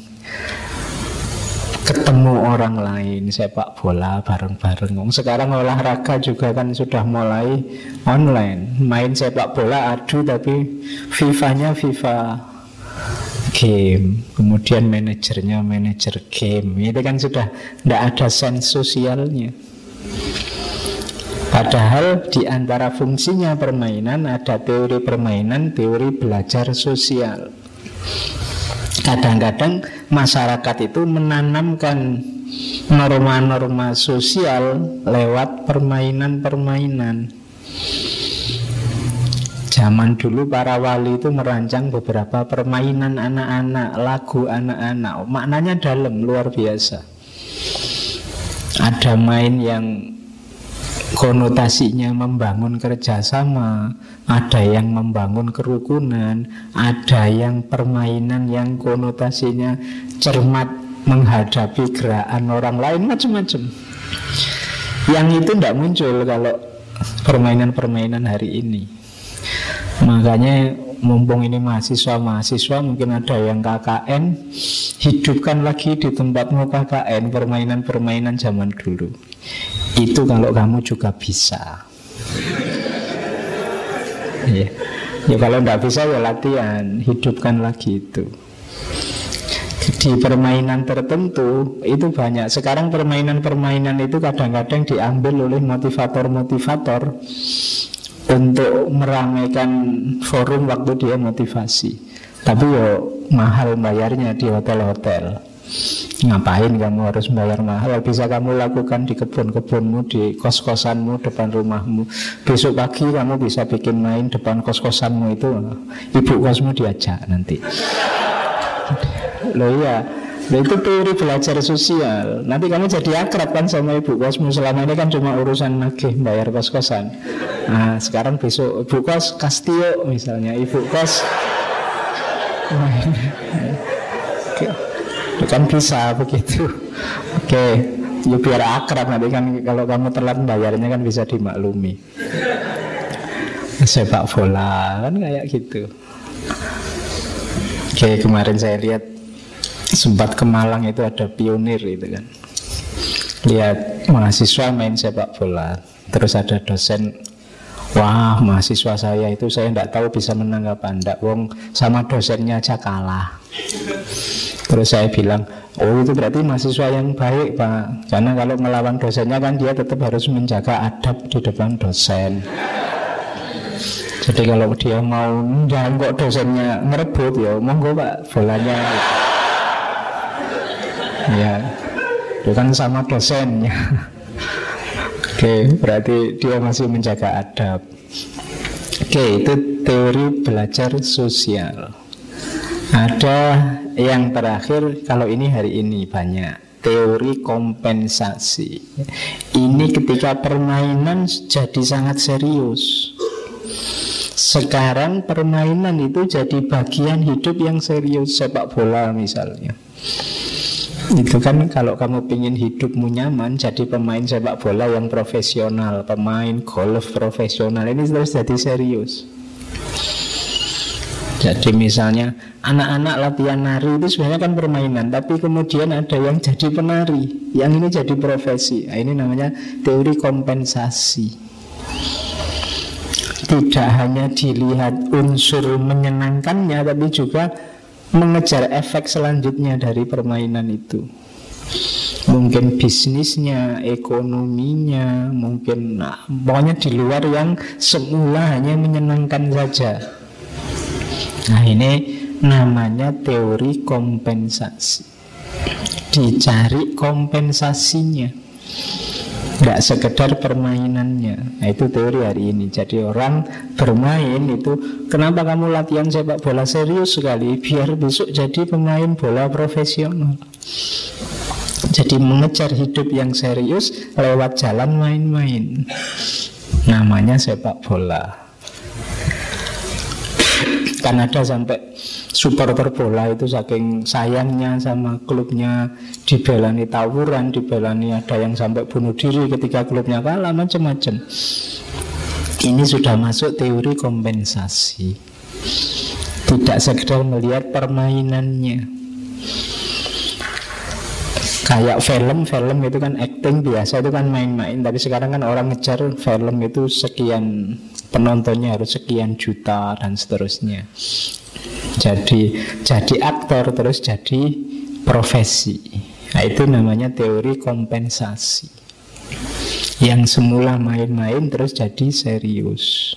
ketemu orang lain, sepak bola bareng-bareng. Sekarang olahraga juga kan sudah mulai online. Main sepak bola adu tapi FIFA-nya FIFA game, kemudian manajernya manajer game. Itu kan sudah tidak ada sense sosialnya. Padahal di antara fungsinya permainan ada teori permainan, teori belajar sosial. Kadang-kadang masyarakat itu menanamkan norma-norma sosial lewat permainan-permainan. Zaman dulu para wali itu merancang beberapa permainan anak-anak, lagu anak-anak. Maknanya dalam, luar biasa. Ada main yang konotasinya membangun kerjasama, ada yang membangun kerukunan, ada yang permainan yang konotasinya cermat menghadapi gerakan orang lain, macam-macam. Yang itu tidak muncul kalau permainan-permainan hari ini. Makanya mumpung ini mahasiswa mungkin ada yang KKN, hidupkan lagi di tempatmu KKN permainan-permainan zaman dulu. Itu kalau kamu juga bisa. Ya, kalau tidak bisa ya latihan, hidupkan lagi itu. Di permainan tertentu itu banyak. Sekarang permainan-permainan itu kadang-kadang diambil oleh motivator-motivator untuk meramaikan forum waktu dia motivasi. Tapi yo mahal bayarnya di hotel-hotel. Ngapain kamu harus bayar mahal? Bisa kamu lakukan di kebun-kebunmu, di kos-kosanmu, depan rumahmu. Besok pagi kamu bisa bikin main depan kos-kosanmu itu. Ibu kosmu diajak nanti. Loh iya, loh itu teori belajar sosial. Nanti kamu jadi akrab kan sama ibu kosmu. Selama ini kan cuma urusan nagih bayar kos-kosan. Nah sekarang besok ibu kos Kastio misalnya, ibu kos kan bisa begitu. Oke, ya biar akrab nanti kan kalau kamu telat bayarnya kan bisa dimaklumi. Sepak bola kan kayak gitu. Oke, kemarin saya lihat sempat ke Malang itu ada pionir itu kan. Lihat mahasiswa main sepak bola. Terus ada dosen, wah mahasiswa saya itu saya tidak tahu bisa menang apa enggak. Wong sama dosennya aja kalah. Terus saya bilang, oh itu berarti mahasiswa yang baik Pak. Karena kalau melawan dosennya kan dia tetap harus menjaga adab di depan dosen. Jadi kalau dia mau kok dosennya ngerebut, ya monggo Pak bolanya. Ya, itu kan sama dosennya. Oke, berarti dia masih menjaga adab. Oke, itu teori belajar sosial. Ada yang terakhir, kalau ini hari ini banyak, teori kompensasi. Ini ketika permainan jadi sangat serius. Sekarang permainan itu jadi bagian hidup yang serius. Sepak bola misalnya, itu kan kalau kamu ingin hidupmu nyaman, jadi pemain sepak bola yang profesional, pemain golf profesional, ini terus jadi serius. Jadi misalnya anak-anak latihan nari itu sebenarnya kan permainan, tapi kemudian ada yang jadi penari, yang ini jadi profesi. Nah, ini namanya teori kompensasi. Tidak hanya dilihat unsur menyenangkannya, tapi juga mengejar efek selanjutnya dari permainan itu. Mungkin bisnisnya, ekonominya, mungkin pokoknya di luar yang semula hanya menyenangkan saja. Nah ini namanya teori kompensasi. Dicari kompensasinya, tidak sekedar permainannya. Nah itu teori hari ini. Jadi orang bermain itu, kenapa kamu latihan sepak bola serius sekali? Biar besok jadi pemain bola profesional. Jadi mengejar hidup yang serius lewat jalan main-main. Namanya sepak bola. Kan ada sampai supporter bola itu saking sayangnya sama klubnya dibelani tawuran, dibelani ada yang sampai bunuh diri ketika klubnya kalah, macam-macam. Ini sudah masuk teori kompensasi. Tidak sekedar melihat permainannya. Kayak film itu kan acting biasa, itu kan main-main. Tapi sekarang kan orang ngejar film itu sekian, penontonnya harus sekian juta dan seterusnya. Jadi aktor terus jadi profesi. Nah itu namanya teori kompensasi. Yang semula main-main terus jadi serius.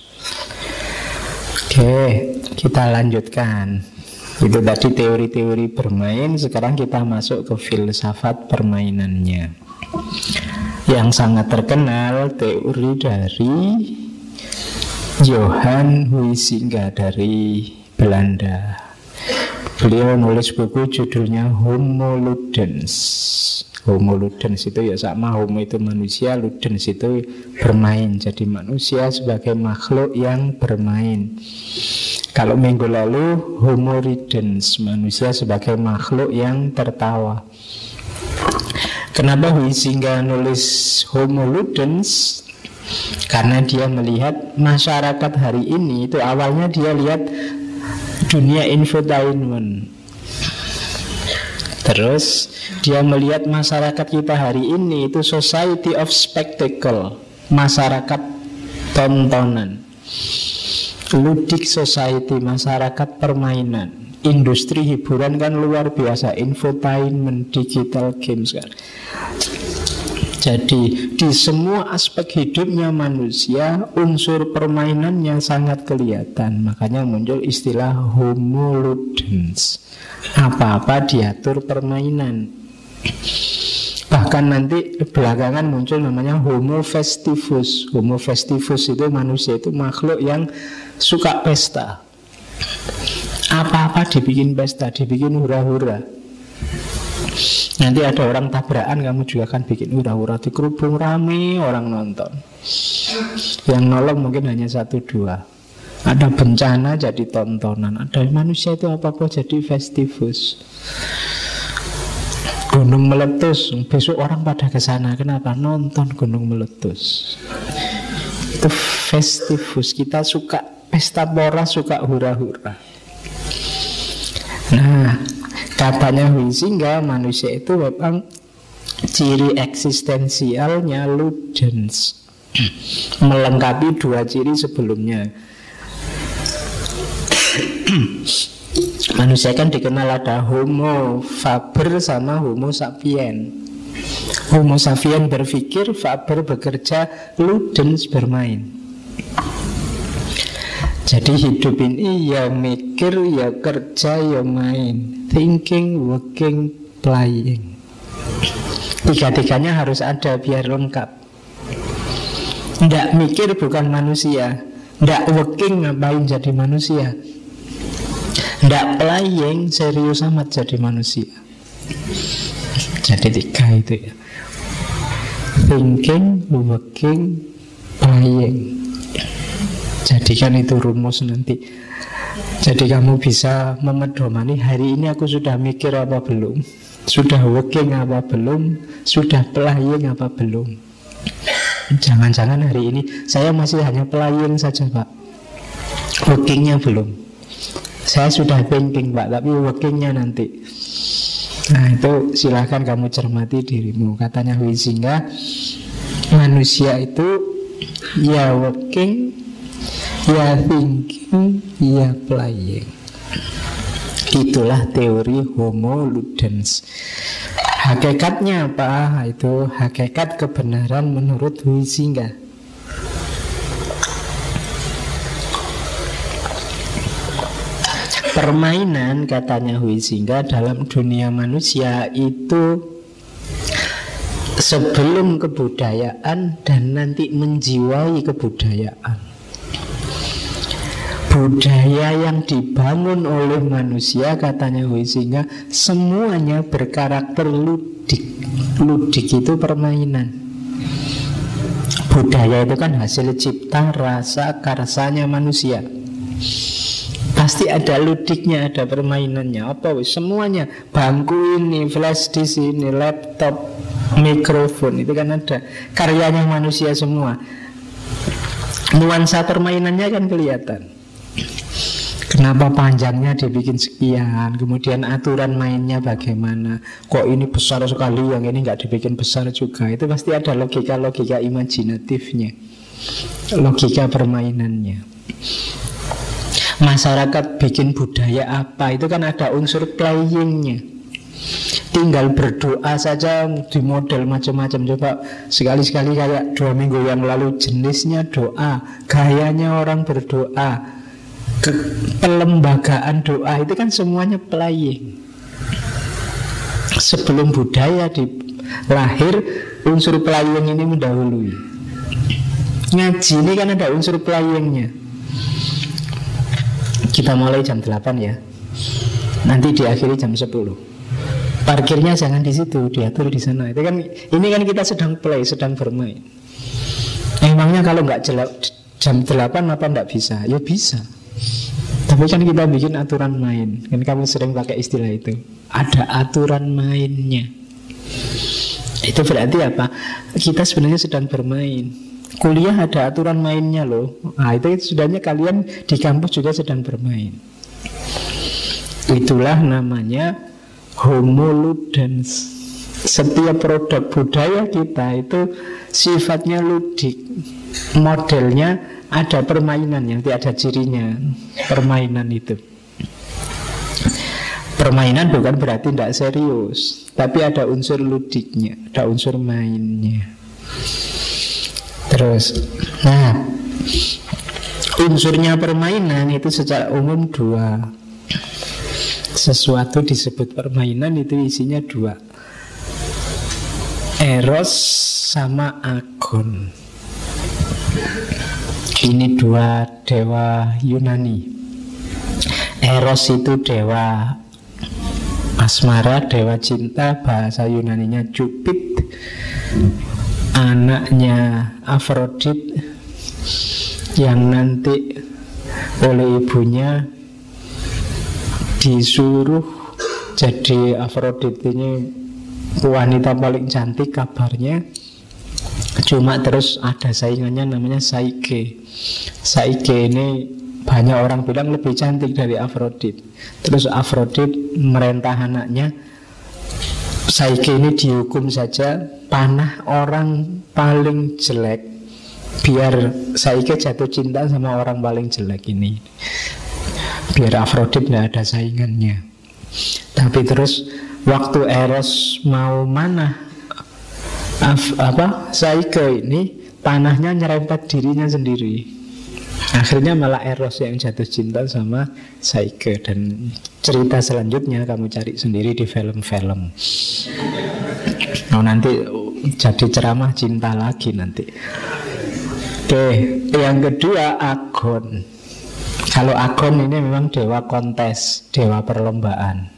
Oke, kita lanjutkan. Itu tadi teori-teori bermain. Sekarang kita masuk ke filsafat permainannya. Yang sangat terkenal teori dari Johan Huizinga dari Belanda. Beliau nulis buku judulnya Homo Ludens. Homo Ludens itu ya sama, homo itu manusia, ludens itu bermain. Jadi manusia sebagai makhluk yang bermain. Kalau minggu lalu Homo Ridens, manusia sebagai makhluk yang tertawa. Kenapa Huizinga nulis Homo Ludens? Karena dia melihat masyarakat hari ini itu awalnya dia lihat dunia infotainment. Terus dia melihat masyarakat kita hari ini itu society of spectacle, masyarakat tontonan, ludic society, masyarakat permainan. Industri hiburan kan luar biasa, infotainment, digital games kan. Jadi di semua aspek hidupnya manusia, unsur permainannya sangat kelihatan. Makanya muncul istilah homo ludens. Apa-apa diatur permainan. Bahkan nanti belakangan muncul namanya homo festivus. Homo festivus itu manusia itu makhluk yang suka pesta. Apa-apa dibikin pesta, dibikin hura-hura. Nanti ada orang tabrakan, kamu juga akan bikin hura-hura, dikerubung rame orang nonton. Yang nolong mungkin hanya 1-2. Ada bencana jadi tontonan. Ada manusia itu apa-apa jadi festivus. Gunung meletus, besok orang pada ke sana. Kenapa? Nonton gunung meletus. Itu festivus. Kita suka pesta pora, suka hura-hura. Nah, katanya Huizinga, manusia itu memang ciri eksistensialnya ludens, melengkapi 2 ciri sebelumnya. Manusia kan dikenal ada homo faber sama homo sapien. Homo sapien berpikir, faber bekerja, ludens bermain. Jadi hidup ini ya mikir, ya kerja, ya main. Thinking, working, playing. 3-tiganya harus ada biar lengkap. Nggak mikir bukan manusia. Nggak working ngapain jadi manusia. Nggak playing serius amat jadi manusia. Jadi 3 itu ya. Thinking, working, playing. Jadikan itu rumus nanti. Jadi kamu bisa memedomani hari ini aku sudah mikir apa belum, sudah working apa belum, sudah playing apa belum. Jangan-jangan hari ini saya masih hanya playing saja Pak, workingnya belum. Saya sudah thinking Pak, tapi workingnya nanti. Nah itu silahkan kamu cermati dirimu. Katanya Huizinga, manusia itu ya working, ya thinking, ya playing. Itulah teori homo ludens. Hakikatnya apa? Itu hakikat kebenaran menurut Huizinga. Permainan, katanya Huizinga, dalam dunia manusia itu sebelum kebudayaan dan nanti menjiwai kebudayaan. Budaya yang dibangun oleh manusia, katanya Huizinga, semuanya berkarakter ludik. Ludik itu permainan. Budaya itu kan hasil cipta rasa karsanya manusia. Pasti ada ludiknya, ada permainannya. Apa wis semuanya, bangku ini, flash disk ini, laptop, mikrofon, itu kan ada karyanya manusia semua. Nuansa permainannya kan kelihatan. Kenapa panjangnya dibikin sekian, kemudian aturan mainnya bagaimana, kok ini besar sekali, yang ini nggak dibikin besar juga. Itu pasti ada logika-logika imajinatifnya, logika permainannya. Masyarakat bikin budaya apa, itu kan ada unsur playingnya. Tinggal berdoa saja di model macam-macam. Coba sekali-sekali kayak 2 minggu yang lalu, jenisnya doa, gayanya orang berdoa, pelembagaan doa, itu kan semuanya playing. Sebelum budaya lahir, unsur playing ini mendahului. Ngaji ini kan ada unsur playingnya. Kita mulai jam 8 ya, nanti diakhiri jam 10. Parkirnya jangan di situ, diatur di sana. Itu kan, ini kan kita sedang play, sedang bermain. Emangnya kalau nggak jam 8 apa nggak bisa? Ya bisa. Tapi kan kita bikin aturan main. Kan kamu sering pakai istilah itu. Ada aturan mainnya. Itu berarti apa? Kita sebenarnya sedang bermain. Kuliah ada aturan mainnya loh. Nah itu sudahnya kalian di kampus juga sedang bermain. Itulah namanya homo ludens. Setiap produk budaya kita itu sifatnya ludik. Modelnya ada permainan, nanti ada cirinya. Permainan itu. Permainan bukan berarti tidak serius. tapi ada unsur ludiknya, ada unsur mainnya. Terus, nah, unsurnya permainan itu secara umum dua. Sesuatu disebut permainan itu isinya dua, eros sama agon. Ini dua dewa Yunani. Eros itu dewa asmara, dewa cinta, bahasa Yunaninya Cupid, anaknya Afrodit yang nanti oleh ibunya disuruh jadi Afrodit ini wanita paling cantik kabarnya. Cuma terus ada saingannya namanya Psyche. Psyche ini banyak orang bilang lebih cantik dari Afrodit. Terus Afrodit merentah anaknya. Psyche ini dihukum saja panah orang paling jelek, biar Psyche jatuh cinta sama orang paling jelek ini, biar Afrodit tidak ada saingannya. Tapi terus waktu Eros mau manah Psyche ini, panahnya nyerempet dirinya sendiri. Akhirnya malah Eros yang jatuh cinta sama Psyche. Dan cerita selanjutnya kamu cari sendiri di film-film. Nanti jadi ceramah cinta lagi nanti. Oke, yang kedua Agon. Kalau Agon ini memang dewa kontes, dewa perlombaan.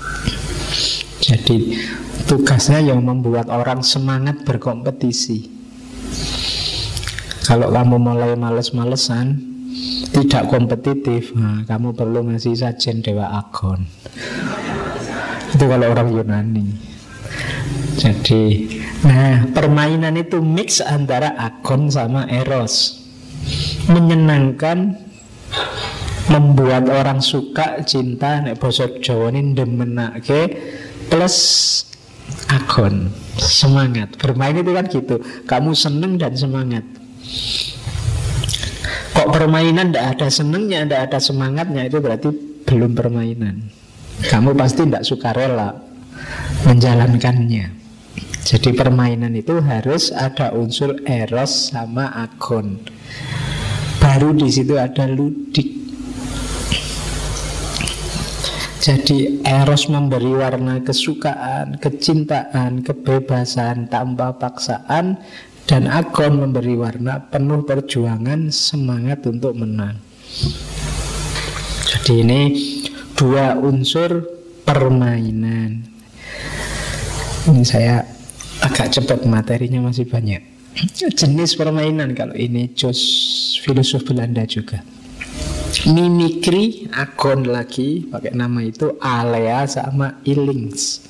Jadi tugasnya yang membuat orang semangat berkompetisi. Kalau kamu mulai males-malesan, tidak kompetitif, nah, kamu perlu ngasih sajen dewa Agon. Itu kalau orang Yunani. Jadi, nah, permainan itu mix antara Agon sama Eros. Menyenangkan, membuat orang suka, cinta, nek basa Jawa ini demenake, plus Agon, semangat. Bermain itu kan gitu, kamu seneng dan semangat. Kok permainan tidak ada senengnya, tidak ada semangatnya, itu berarti belum permainan. Kamu pasti tidak sukarela menjalankannya. Jadi permainan itu harus ada unsur Eros sama Agon. Baru di situ ada ludik. Jadi Eros memberi warna kesukaan, kecintaan, kebebasan tanpa paksaan. Dan Agon memberi warna penuh perjuangan, semangat untuk menang. Jadi ini dua unsur permainan. Ini saya agak cepat, materinya masih banyak. Jenis permainan kalau ini Jos filosof Belanda juga. Mimikri, Agon lagi pakai nama itu, Alea sama Illings.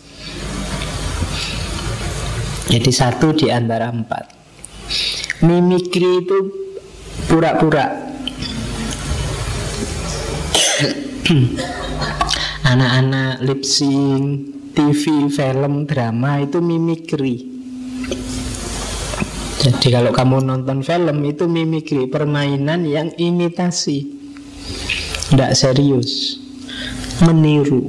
Jadi satu di antara empat. Mimikri itu pura-pura. Anak-anak lip sync, TV, film, drama itu mimikri. Jadi kalau kamu nonton film itu mimikri, permainan yang imitasi, tidak serius, meniru.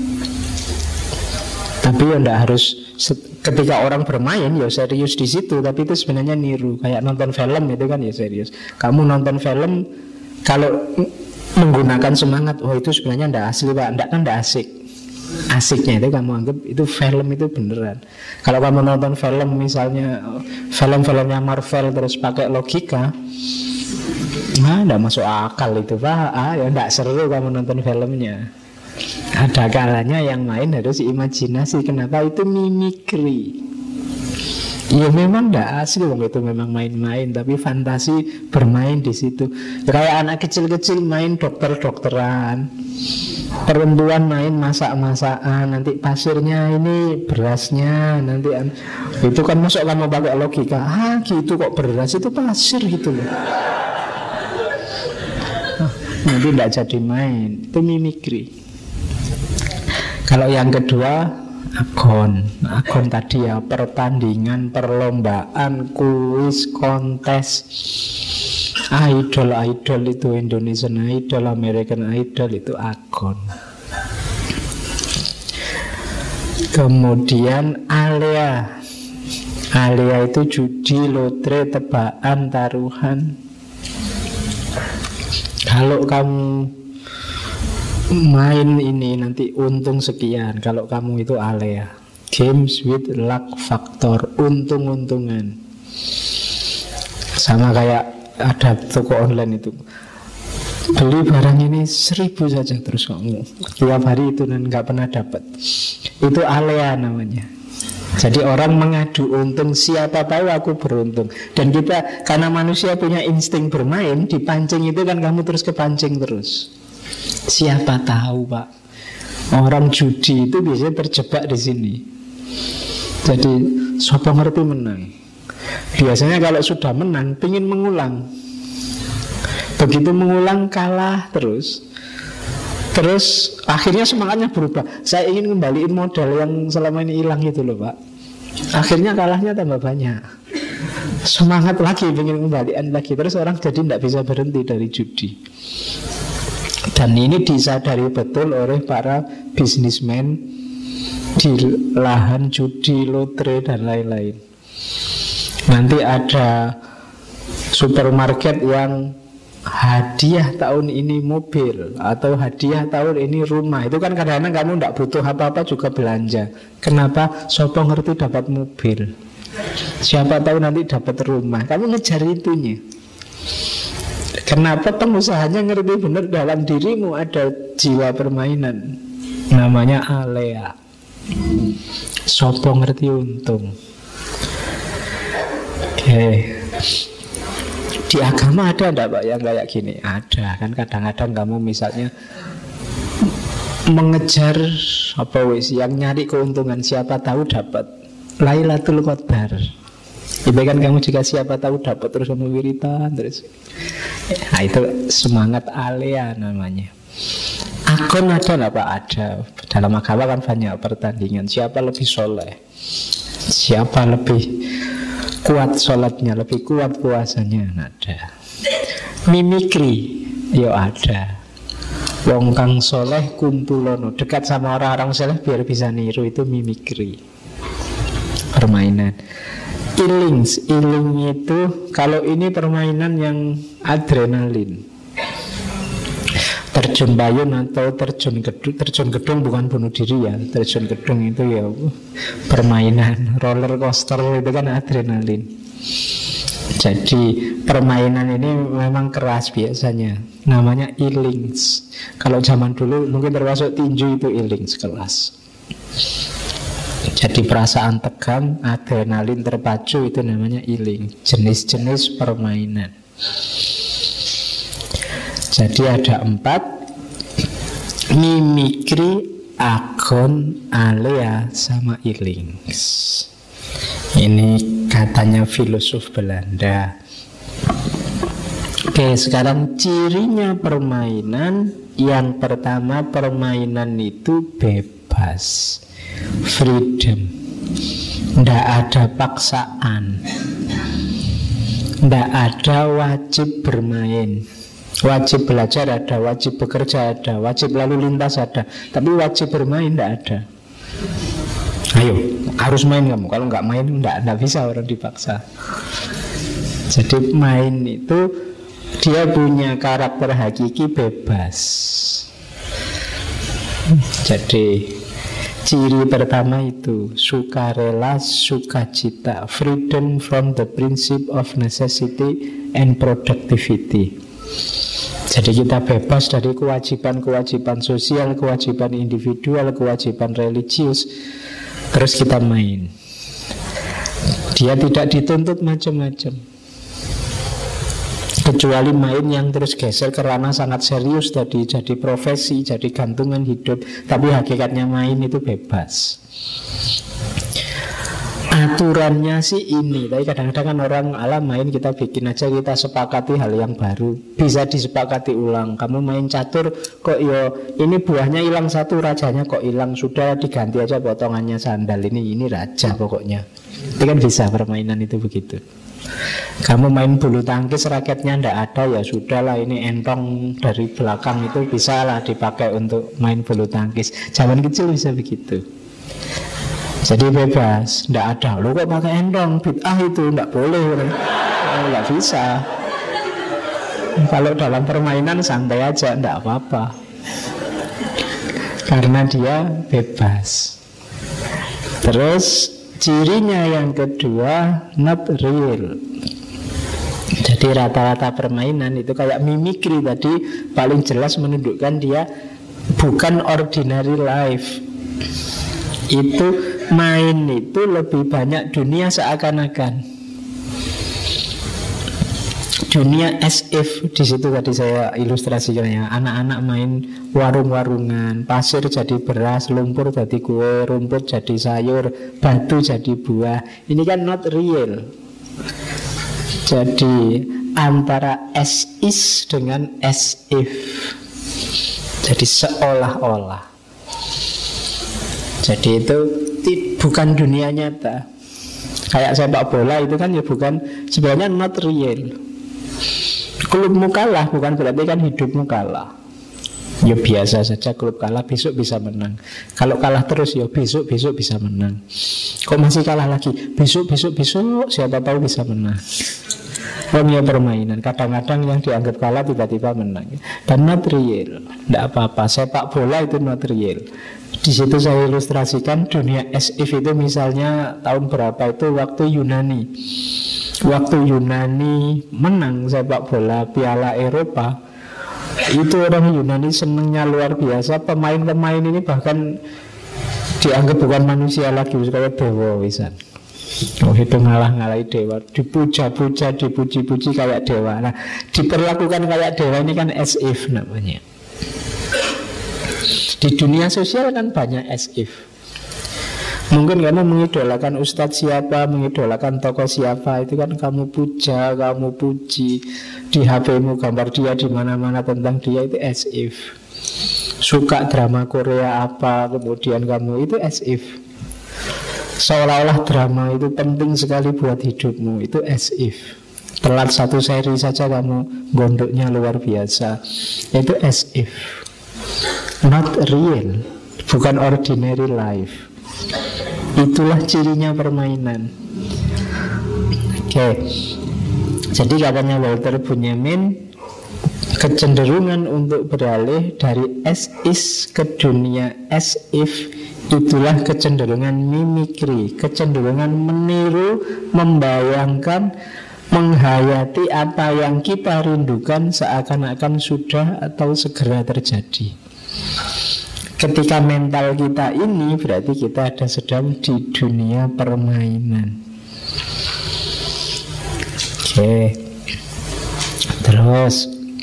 Tapi ya tidak harus ketika orang bermain ya serius di situ, tapi itu sebenarnya niru. Kayak nonton film itu kan ya serius. Kamu nonton film kalau menggunakan semangat, oh itu sebenarnya tidak asli Pak, tidak kan tidak asik. Asiknya itu kamu anggap itu film itu beneran. Kalau kamu nonton film misalnya film-filmnya Marvel terus pakai logika, nah tidak masuk akal itu Pak. Ya tidak seru kamu nonton filmnya. Ada kalanya yang main harus imajinasi. Kenapa? Itu mimikri. Ya memang tidak asli, itu memang main-main, tapi fantasi bermain di situ. Kayak anak kecil-kecil main dokter-dokteran, perempuan main masak-masakan, nanti pasirnya ini berasnya, nanti itu kan masuk kamu pakai logika. Gitu kok beras itu pasir gitu loh. Nanti tidak jadi main. Itu mimikri. Kalau yang kedua Agon. Agon tadi ya pertandingan, perlombaan, kuis, kontes. Idol itu Indonesian Idol, American Idol itu Agon. Kemudian alea. Alea itu judi, lotre, tebakan, taruhan. Kalau kamu main ini nanti untung sekian. Kalau kamu itu alea. Games with luck factor, untung-untungan. Sama kayak ada toko online itu, beli barang ini 1.000 saja, terus kamu tiap hari itu dan nggak pernah dapat. Itu alea namanya. Jadi orang mengadu untung, siapa tahu aku beruntung. Dan kita karena manusia punya insting bermain, dipancing itu kan kamu terus kepancing terus. Siapa tahu Pak, orang judi itu biasanya terjebak di sini. Jadi siapa ngerti menang. Biasanya kalau sudah menang, pingin mengulang. Begitu mengulang kalah terus akhirnya semangatnya berubah. Saya ingin kembaliin modal yang selama ini hilang itu loh Pak. Akhirnya kalahnya tambah banyak. Semangat lagi, ingin kembalian lagi. Terus orang jadi tidak bisa berhenti dari judi. Dan ini disadari betul oleh para bisnismen di lahan judi, lotre dan lain-lain. Nanti ada supermarket yang hadiah tahun ini mobil atau hadiah tahun ini rumah. Itu kan kadang-kadang kamu tidak butuh apa-apa juga belanja. Kenapa? Sopo ngerti dapat mobil, siapa tahu nanti dapat rumah. Kamu ngejar itunya. Kenapa? Pengusahanya ngerti benar dalam dirimu ada jiwa permainan. Namanya alea. Sopo ngerti untung. Oke. Di agama ada enggak Pak yang kayak gini? Ada kan, kadang-kadang kamu misalnya mengejar apa wis yang nyari keuntungan, siapa tahu dapat Lailatul Qadar. Itu kan kamu juga siapa tahu dapat, terus kamu wiritan terus. Nah itu semangat alea namanya. Akon ada enggak Pak? Ada. Dalam agama kan banyak pertandingan, siapa lebih soleh, siapa lebih kuat sholatnya, lebih kuat puasanya, ada. Mimikri, yo ada. Wong kang soleh kumpulono, dekat sama orang-orang soleh biar bisa niru, itu mimikri. Permainan. Iling itu kalau ini permainan yang adrenalin. Terjun payung atau terjun gedung bukan bunuh diri ya. Terjun gedung itu ya permainan. Roller coaster itu kan adrenalin. Jadi permainan ini memang keras biasanya. Namanya ilings. Kalau zaman dulu mungkin termasuk tinju itu ilings, keras. Jadi perasaan tegang, adrenalin terpacu, itu namanya iling. Jenis-jenis permainan. Jadi ada 4: mimikri, akon, alea, sama ilings. Ini katanya filosof Belanda. Oke, sekarang cirinya permainan. Yang pertama, permainan itu bebas, freedom. Tidak ada paksaan, tidak ada wajib bermain. Wajib belajar ada, wajib bekerja ada, wajib lalu lintas ada, tapi wajib bermain tidak ada. Ayo, harus main kamu. Kalau nggak main, tidak bisa orang dipaksa. Jadi main itu dia punya karakter hakiki bebas. Jadi ciri pertama itu sukarela, sukacita, freedom from the principle of necessity and productivity. Jadi kita bebas dari kewajiban-kewajiban sosial, kewajiban individual, kewajiban religius. Terus kita main. Dia tidak dituntut macam-macam, kecuali main yang terus geser ke ranah sangat serius tadi, jadi profesi, jadi gantungan hidup. Tapi hakikatnya main itu bebas. Aturannya sih ini, tapi kadang-kadang kan orang alam main kita bikin aja, kita sepakati hal yang baru, bisa disepakati ulang. Kamu main catur kok yo ini buahnya hilang satu, rajanya kok hilang, sudah diganti aja potongannya sandal, ini raja pokoknya. Itu kan bisa permainan itu begitu. Kamu main bulu tangkis raketnya ndak ada, ya sudahlah ini entong dari belakang itu bisa lah dipakai untuk main bulu tangkis. Zaman kecil bisa begitu. Jadi bebas, tidak ada. Lo kok pakai endong, bid'ah itu tidak boleh, nggak bisa. Kalau dalam permainan santai aja, tidak apa-apa, karena dia bebas. Terus cirinya yang kedua, not real. Jadi rata-rata permainan itu kayak mimikri tadi, paling jelas menunjukkan dia bukan ordinary life. Itu main itu lebih banyak dunia seakan-akan, dunia as if. Di situ tadi saya ilustrasikan ya, anak-anak main warung-warungan, pasir jadi beras, lumpur jadi kue, rumput jadi sayur, batu jadi buah. Ini kan not real. Jadi antara as is dengan as if. Jadi seolah-olah. Jadi itu bukan dunia nyata. Kayak sepak bola itu kan ya bukan, sebenarnya not real. Klubmu kalah bukan berarti kan hidupmu kalah. Ya biasa saja, klub kalah besok bisa menang. Kalau kalah terus ya besok bisa menang. Kok masih kalah lagi? Besok siapa tahu bisa menang. Ya permainan, kadang-kadang yang dianggap kalah tiba-tiba menang. Dan not real, tidak apa-apa. Sepak bola itu not real. Di situ saya ilustrasikan dunia as if itu misalnya tahun berapa itu waktu Yunani. Waktu Yunani menang sepak bola Piala Eropa, itu orang Yunani senangnya luar biasa. Pemain-pemain ini bahkan dianggap bukan manusia lagi, kayak dewa wisan. Oh itu ngalah-ngalahi dewa, dipuja-puja, dipuji-puji kayak dewa. Nah diperlakukan kayak dewa ini kan as if namanya. Di dunia sosial kan banyak as if. Mungkin kamu mengidolakan ustadz siapa, mengidolakan tokoh siapa, itu kan kamu puja, kamu puji. Di HP-mu gambar dia di mana-mana tentang dia, itu as if. Suka drama Korea apa, kemudian kamu itu as if. Seolah-olah drama itu penting sekali buat hidupmu, itu as if. Telat satu seri saja kamu gondoknya luar biasa, itu as if. Not real, bukan ordinary life. Itulah cirinya permainan. Oke. Jadi katanya Walter Benjamin, kecenderungan untuk beralih dari as is ke dunia as if, itulah kecenderungan mimikri, kecenderungan meniru, membayangkan, menghayati apa yang kita rindukan seakan-akan sudah atau segera terjadi. Ketika mental kita ini berarti kita ada sedang di dunia permainan. Oke. Terus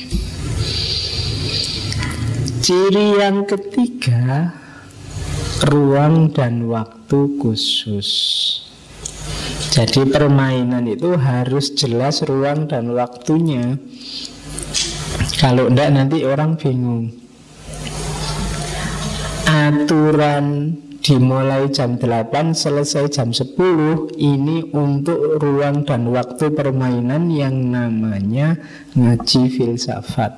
ciri yang ketiga, ruang dan waktu khusus. Jadi permainan itu harus jelas ruang dan waktunya. Kalau enggak nanti orang bingung. Aturan dimulai jam 8 selesai jam 10 ini untuk ruang dan waktu permainan yang namanya ngaji filsafat.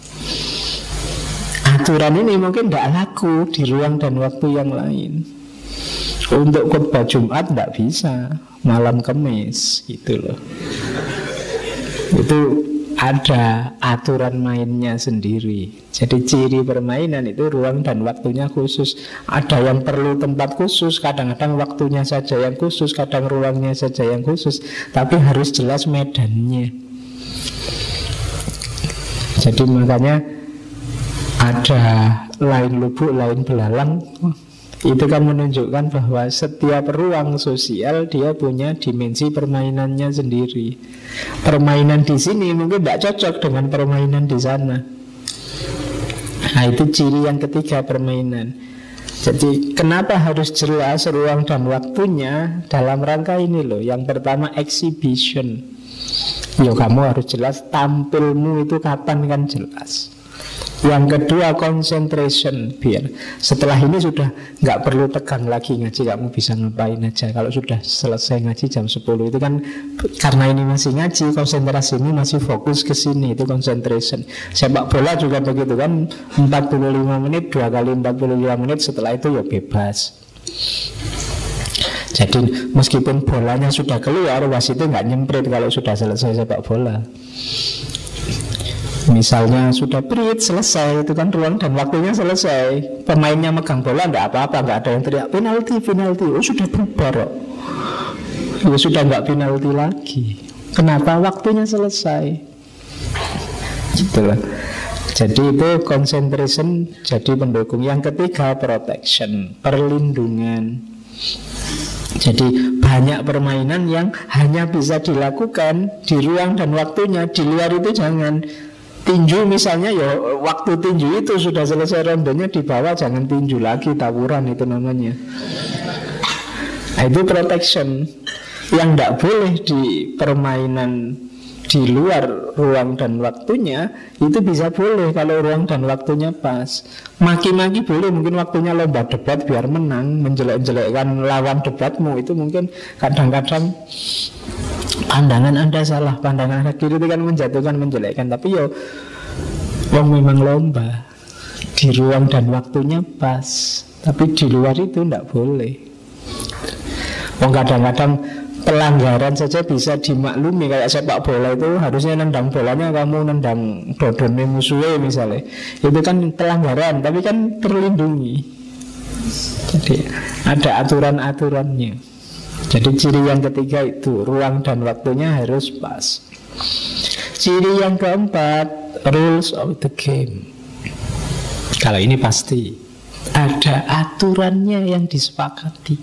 Aturan ini mungkin tidak laku di ruang dan waktu yang lain. Untuk khutbah Jumat tidak bisa, malam Kamis gitu loh. Itu ada aturan mainnya sendiri. Jadi ciri permainan itu ruang dan waktunya khusus. Ada yang perlu tempat khusus, kadang-kadang waktunya saja yang khusus, kadang ruangnya saja yang khusus. Tapi harus jelas medannya. Jadi makanya ada lain lubuk, lain belalang. Itu kan menunjukkan bahwa setiap ruang sosial dia punya dimensi permainannya sendiri. Permainan di sini mungkin tidak cocok dengan permainan di sana. Nah itu ciri yang ketiga permainan. Jadi kenapa harus jelas ruang dan waktunya dalam rangka ini loh. Yang pertama exhibition. Yo kamu harus jelas tampilmu itu kapan kan jelas. Yang kedua concentration, biar setelah ini sudah nggak perlu tegang lagi ngaji, kamu bisa ngapain aja. Kalau sudah selesai ngaji jam 10 itu kan karena ini masih ngaji, konsentrasi ini masih fokus ke sini, itu concentration. Sepak bola juga begitu kan, 45 menit 2 kali 45 menit, setelah itu ya bebas. Jadi meskipun bolanya sudah keluar, wasitnya nggak nyemprit kalau sudah selesai sepak bola. Misalnya sudah berit selesai, itu kan ruang dan waktunya selesai. Pemainnya megang bola nggak apa-apa, nggak ada yang teriak penalti, penalti. Oh sudah bubar, ya sudah nggak penalti lagi. Kenapa? Waktunya selesai. Gitulah. Jadi itu concentration jadi pendukung. Yang ketiga protection, perlindungan. Jadi banyak permainan yang hanya bisa dilakukan di ruang dan waktunya. Di luar itu jangan. Tinju misalnya, ya waktu tinju itu sudah selesai rondenya, di bawah jangan tinju lagi, tawuran itu namanya. Nah, itu protection. Yang tidak boleh di permainan di luar ruang dan waktunya, itu bisa boleh kalau ruang dan waktunya pas. Maki-maki boleh, mungkin waktunya lomba debat biar menang, menjelek-jelekkan lawan debatmu, itu mungkin kadang-kadang pandangan Anda salah, pandangan Anda kiri itu kan menjatuhkan, menjelekkan. Tapi yo, memang lomba di ruang dan waktunya pas, tapi di luar itu tidak boleh. Kadang-kadang pelanggaran saja bisa dimaklumi. Kayak sepak bola itu harusnya nendang bolanya, kamu nendang dodonnya musuhnya misalnya, itu kan pelanggaran, tapi kan terlindungi. Jadi ada aturan-aturannya. Jadi ciri yang ketiga itu ruang dan waktunya harus pas. Ciri yang keempat, rules of the game. Kalau ini pasti ada aturannya yang disepakati.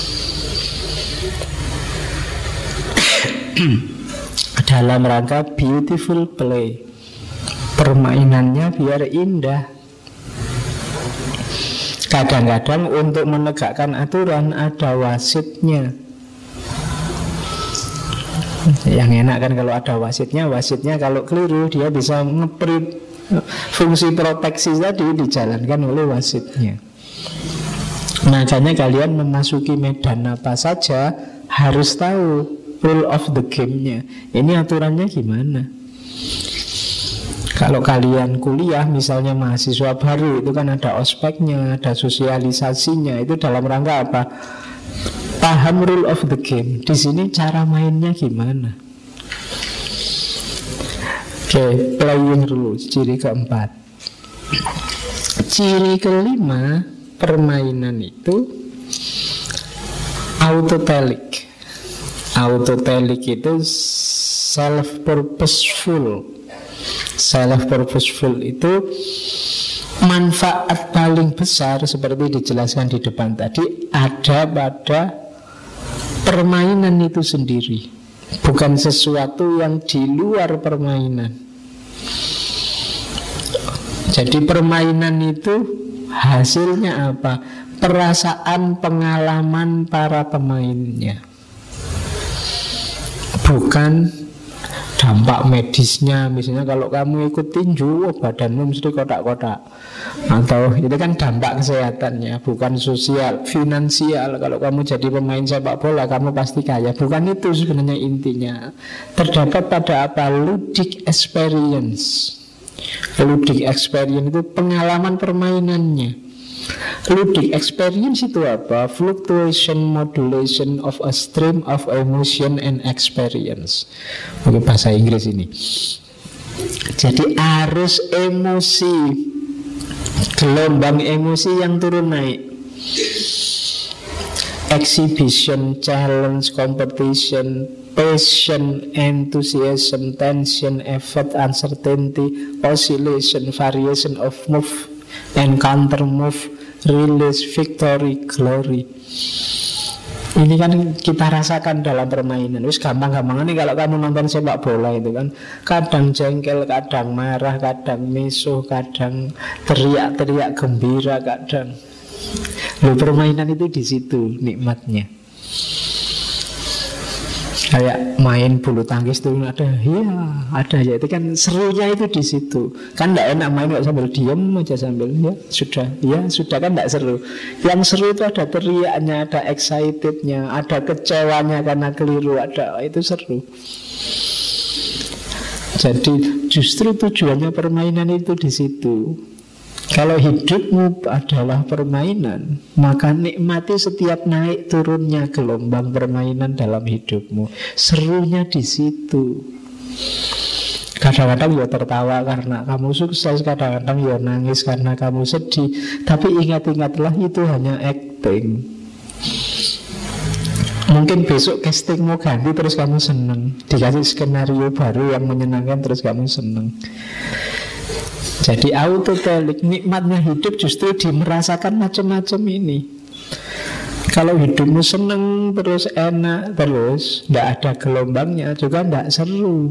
Dalam rangka beautiful play, permainannya biar indah. Kadang-kadang untuk menegakkan aturan ada wasitnya. Yang enak kan kalau ada wasitnya. Wasitnya kalau keliru dia bisa ngeprint. Fungsi proteksi tadi dijalankan oleh wasitnya. Makanya kalian memasuki medan apa saja harus tahu rule of the game-nya. Ini aturannya gimana. Kalau kalian kuliah misalnya mahasiswa baru, itu kan ada ospeknya, ada sosialisasinya. Itu dalam rangka apa? Paham rule of the game. Di sini cara mainnya gimana? Oke, playing rules, ciri keempat. Ciri kelima, permainan itu autotelic. Autotelic itu self-purposeful. Self-purposeful itu manfaat paling besar seperti dijelaskan di depan tadi ada pada permainan itu sendiri, bukan sesuatu yang di luar permainan. Jadi permainan itu hasilnya apa? Perasaan, pengalaman para pemainnya, bukan dampak medisnya. Misalnya kalau kamu ikut tinju, badanmu mesti kotak-kotak. Atau itu kan dampak kesehatannya, bukan sosial, finansial. Kalau kamu jadi pemain sepak bola, kamu pasti kaya. Bukan itu sebenarnya intinya. Terdapat pada apa? Ludic experience. Ludic experience itu pengalaman permainannya. Ludic experience itu apa? Fluctuation, modulation of a stream of emotion and experience. Oke, bahasa Inggris ini. Jadi arus emosi, gelombang emosi yang turun naik. Exhibition, challenge, competition, passion, enthusiasm, tension, effort, uncertainty, oscillation, variation of move and counter move, release, victory, glory. Ini kan kita rasakan dalam permainan. Terus gampang-gampang ini kalau kamu nonton sepak bola itu kan, kadang jengkel, kadang marah, kadang misuh, kadang teriak-teriak gembira, kadang. Loh, permainan itu di situ nikmatnya. Kayak main bulu tangkis tuh ada ya, itu kan serunya itu di situ. Kan tidak enak main kok sambil diem aja sambil sudah kan tidak seru. Yang seru itu ada teriaknya, ada excitednya, ada kecewanya karena keliru, ada, itu seru. Jadi justru tujuannya permainan itu di situ. Kalau hidupmu adalah permainan, maka nikmati setiap naik turunnya gelombang permainan dalam hidupmu. Serunya di situ. Kadang-kadang ya tertawa karena kamu sukses, kadang-kadang ya nangis karena kamu sedih. Tapi ingat-ingatlah itu hanya acting. Mungkin besok castingmu ganti terus kamu seneng, dikasih skenario baru yang menyenangkan terus kamu seneng. Jadi autotelik, nikmatnya hidup justru dimerasakan macam-macam ini. Kalau hidupmu seneng terus, enak terus, tidak ada gelombangnya juga tidak seru.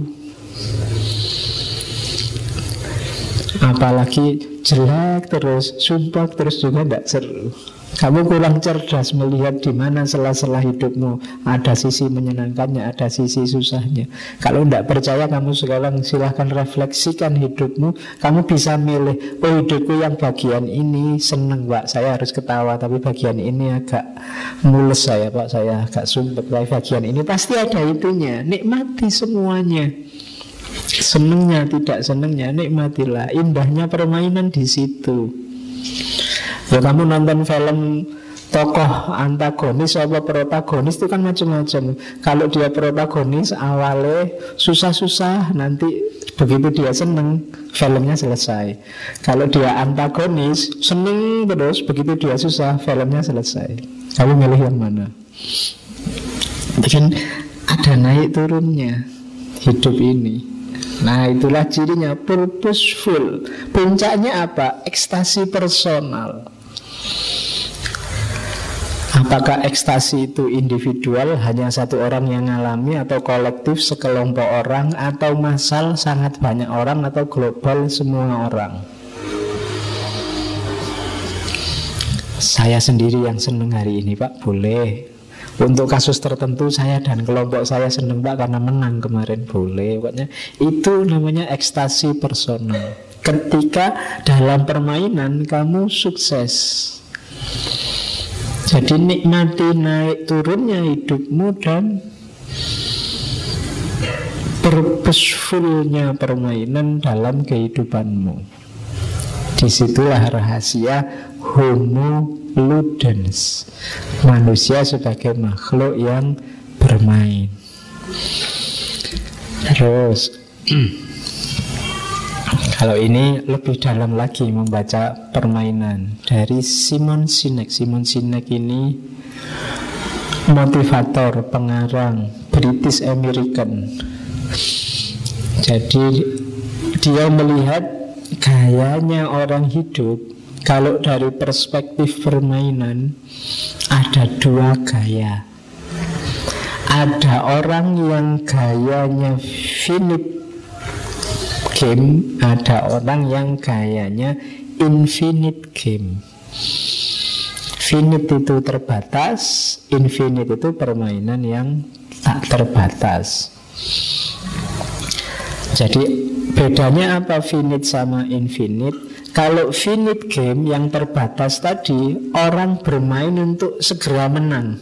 Apalagi jelek terus, sumpah terus juga tidak seru. Kamu kurang cerdas melihat di mana sela-sela hidupmu ada sisi menyenangkannya, ada sisi susahnya. Kalau tidak percaya, kamu sekarang silahkan refleksikan hidupmu. Kamu bisa milih, oh hidupku yang bagian ini seneng Pak, saya harus ketawa. Tapi bagian ini agak mules saya Pak, saya agak sumpah. Tapi bagian ini pasti ada itunya. Nikmati semuanya. Senengnya, tidak senengnya, nikmatilah. Indahnya permainan di situ. Ya kamu nonton film tokoh antagonis apa protagonis itu kan macam-macam. Kalau dia protagonis awalnya susah-susah, nanti begitu dia seneng filmnya selesai. Kalau dia antagonis seneng terus, begitu dia susah filmnya selesai. Kamu milih yang mana? Mungkin ada naik turunnya hidup ini. Nah itulah cirinya purposeful. Puncaknya apa? Ekstasi personal. Apakah ekstasi itu individual, hanya satu orang yang mengalami, atau kolektif sekelompok orang, atau massal sangat banyak orang, atau global semua orang? Saya sendiri yang senang hari ini Pak, boleh. Untuk kasus tertentu saya dan kelompok saya senang Pak karena menang kemarin, boleh. Pokoknya itu namanya ekstasi personal. Ketika dalam permainan kamu sukses. Jadi nikmati naik turunnya hidupmu dan purposefulnya permainan dalam kehidupanmu. Disitulah rahasia Homo ludens, manusia sebagai makhluk yang bermain. Terus kalau ini lebih dalam lagi membaca permainan dari Simon Sinek. Simon Sinek ini motivator, pengarang, British American. Jadi dia melihat gayanya orang hidup. Kalau dari perspektif permainan ada dua gaya. Ada orang yang gayanya finite game, ada orang yang gayanya infinite game. Finite itu terbatas, infinite itu permainan yang tak terbatas. Jadi bedanya apa finite sama infinite? Kalau finite game yang terbatas tadi, orang bermain untuk segera menang.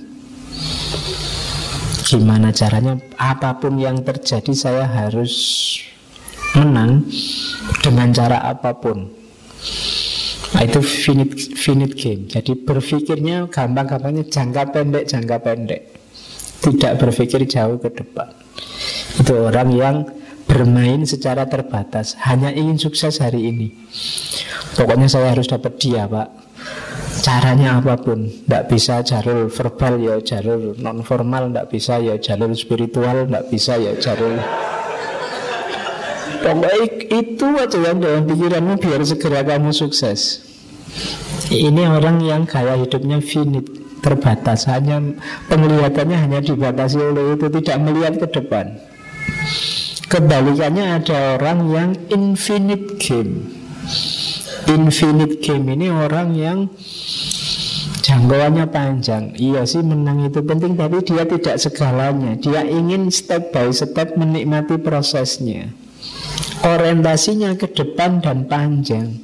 Gimana caranya? Apapun yang terjadi saya harus menang dengan cara apapun. Nah, itu finite game. Jadi berpikirnya gampang-gampangnya jangka pendek. Tidak berpikir jauh ke depan. Itu orang yang bermain secara terbatas, hanya ingin sukses hari ini. Pokoknya saya harus dapat dia Pak, caranya apapun. Tidak bisa jalur verbal, ya jalur non formal. Tidak bisa ya jalur spiritual. Tidak bisa ya jalur. Pokoknya itu aja yang dalam pikiranmu biar segera kamu sukses. Ini orang yang gaya hidupnya finite, terbatas. Hanya penglihatannya hanya dibatasi oleh itu, tidak melihat ke depan. Kebalikannya ada orang yang infinite game. Infinite game ini orang yang jangkauannya panjang. Iya sih menang itu penting, tapi dia tidak segalanya. Dia ingin step by step menikmati prosesnya. Orientasinya ke depan dan panjang.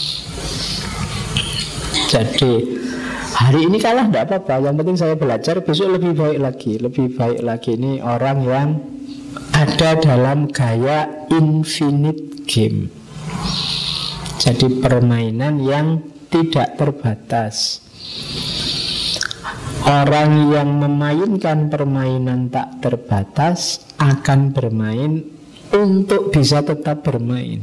Jadi hari ini kalah tidak apa-apa, yang penting saya belajar, besok lebih baik lagi. Lebih baik lagi. Ini orang yang ada dalam gaya infinite game. Jadi permainan yang tidak terbatas. Orang yang memainkan permainan tak terbatas akan bermain untuk bisa tetap bermain.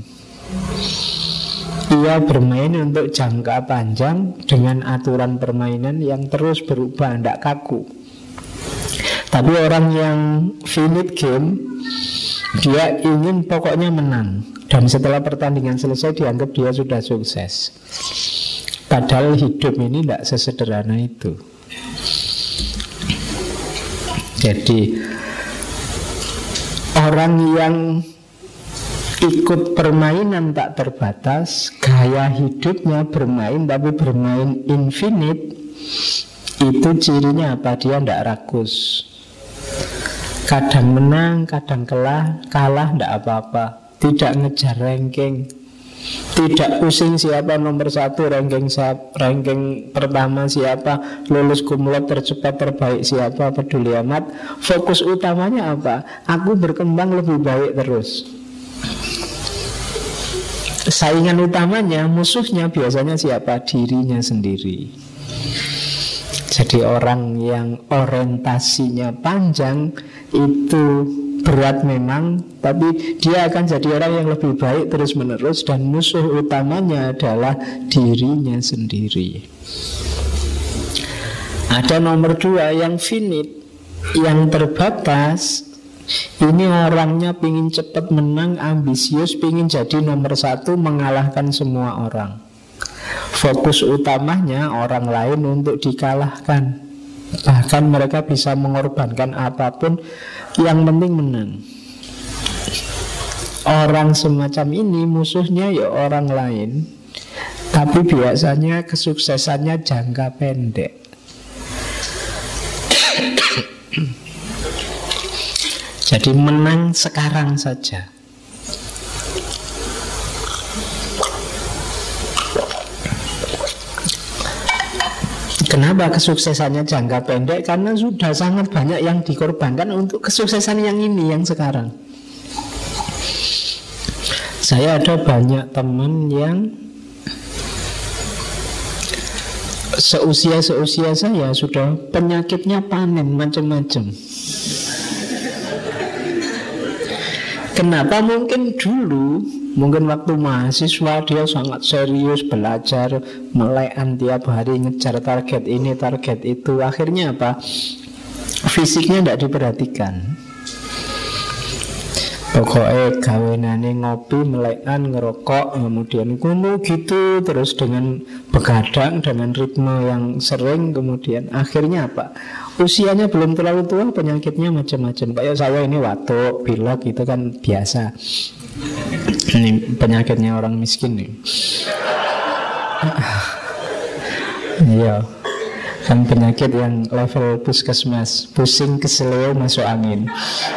Ia bermain untuk jangka panjang dengan aturan permainan yang terus berubah, tidak kaku. Tapi orang yang finite game, dia ingin pokoknya menang, dan setelah pertandingan selesai dianggap dia sudah sukses. Padahal hidup ini tidak sesederhana itu. Jadi orang yang ikut permainan tak terbatas, gaya hidupnya bermain tapi bermain infinite, itu cirinya apa? Dia tidak rakus. Kadang menang, kadang kalah, tidak apa-apa. Tidak ngejar ranking, tidak pusing siapa nomor 1, ranking pertama siapa, lulus cum laude tercepat terbaik siapa, peduli amat. Fokus utamanya apa? Aku berkembang lebih baik terus. Saingan utamanya, musuhnya biasanya siapa? Dirinya sendiri. Jadi orang yang orientasinya panjang itu berat memang, tapi dia akan jadi orang yang lebih baik terus menerus, dan musuh utamanya adalah dirinya sendiri. Ada nomor 2 yang finite, yang terbatas. Ini orangnya pingin cepat menang, ambisius, pingin jadi nomor 1, mengalahkan semua orang. Fokus utamanya orang lain untuk dikalahkan. Bahkan mereka bisa mengorbankan apapun, yang penting menang. Orang semacam ini musuhnya ya orang lain, tapi biasanya kesuksesannya jangka pendek. Jadi menang sekarang saja. Kenapa kesuksesannya jangka pendek? Karena sudah sangat banyak yang dikorbankan untuk kesuksesan yang ini, yang sekarang. Saya ada banyak teman yang seusia saya sudah penyakitnya panen macam-macam. Kenapa? Mungkin dulu, mungkin waktu mahasiswa dia sangat serius belajar, melekan tiap hari, ngejar target ini, target itu. Akhirnya apa? Fisiknya tidak diperhatikan. Pokoknya gawenane ngopi, melekan, ngerokok, kemudian kuno gitu, terus dengan begadang, dengan ritme yang sering, kemudian akhirnya apa? Usianya belum terlalu tua, penyakitnya macam-macam. Kayak saya ini watuk, pilek, itu kan biasa. Ini penyakitnya orang miskin nih. Iya, kan penyakit yang level puskesmas, pusing, keseleo, masuk angin.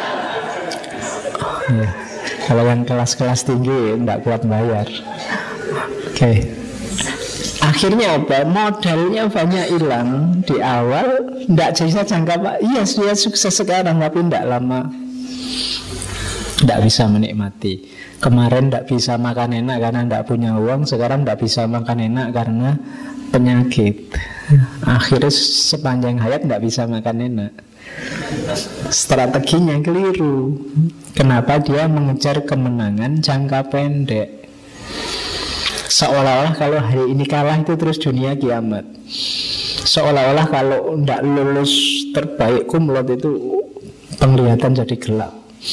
Ya. Kalau yang kelas-kelas tinggi tidak kuat bayar. Oke. Akhirnya apa? Modalnya banyak hilang di awal, tidak bisa jangka pak. Iya, dia sukses sekarang, tapi tidak lama, tidak bisa menikmati. Kemarin tidak bisa makan enak karena tidak punya uang. Sekarang tidak bisa makan enak karena penyakit. Akhirnya sepanjang hayat tidak bisa makan enak. Strateginya keliru. Kenapa? Dia mengejar kemenangan jangka pendek, seolah-olah kalau hari ini kalah itu terus dunia kiamat. Seolah-olah kalau tidak lulus terbaik cum laude itu penglihatan jadi gelap.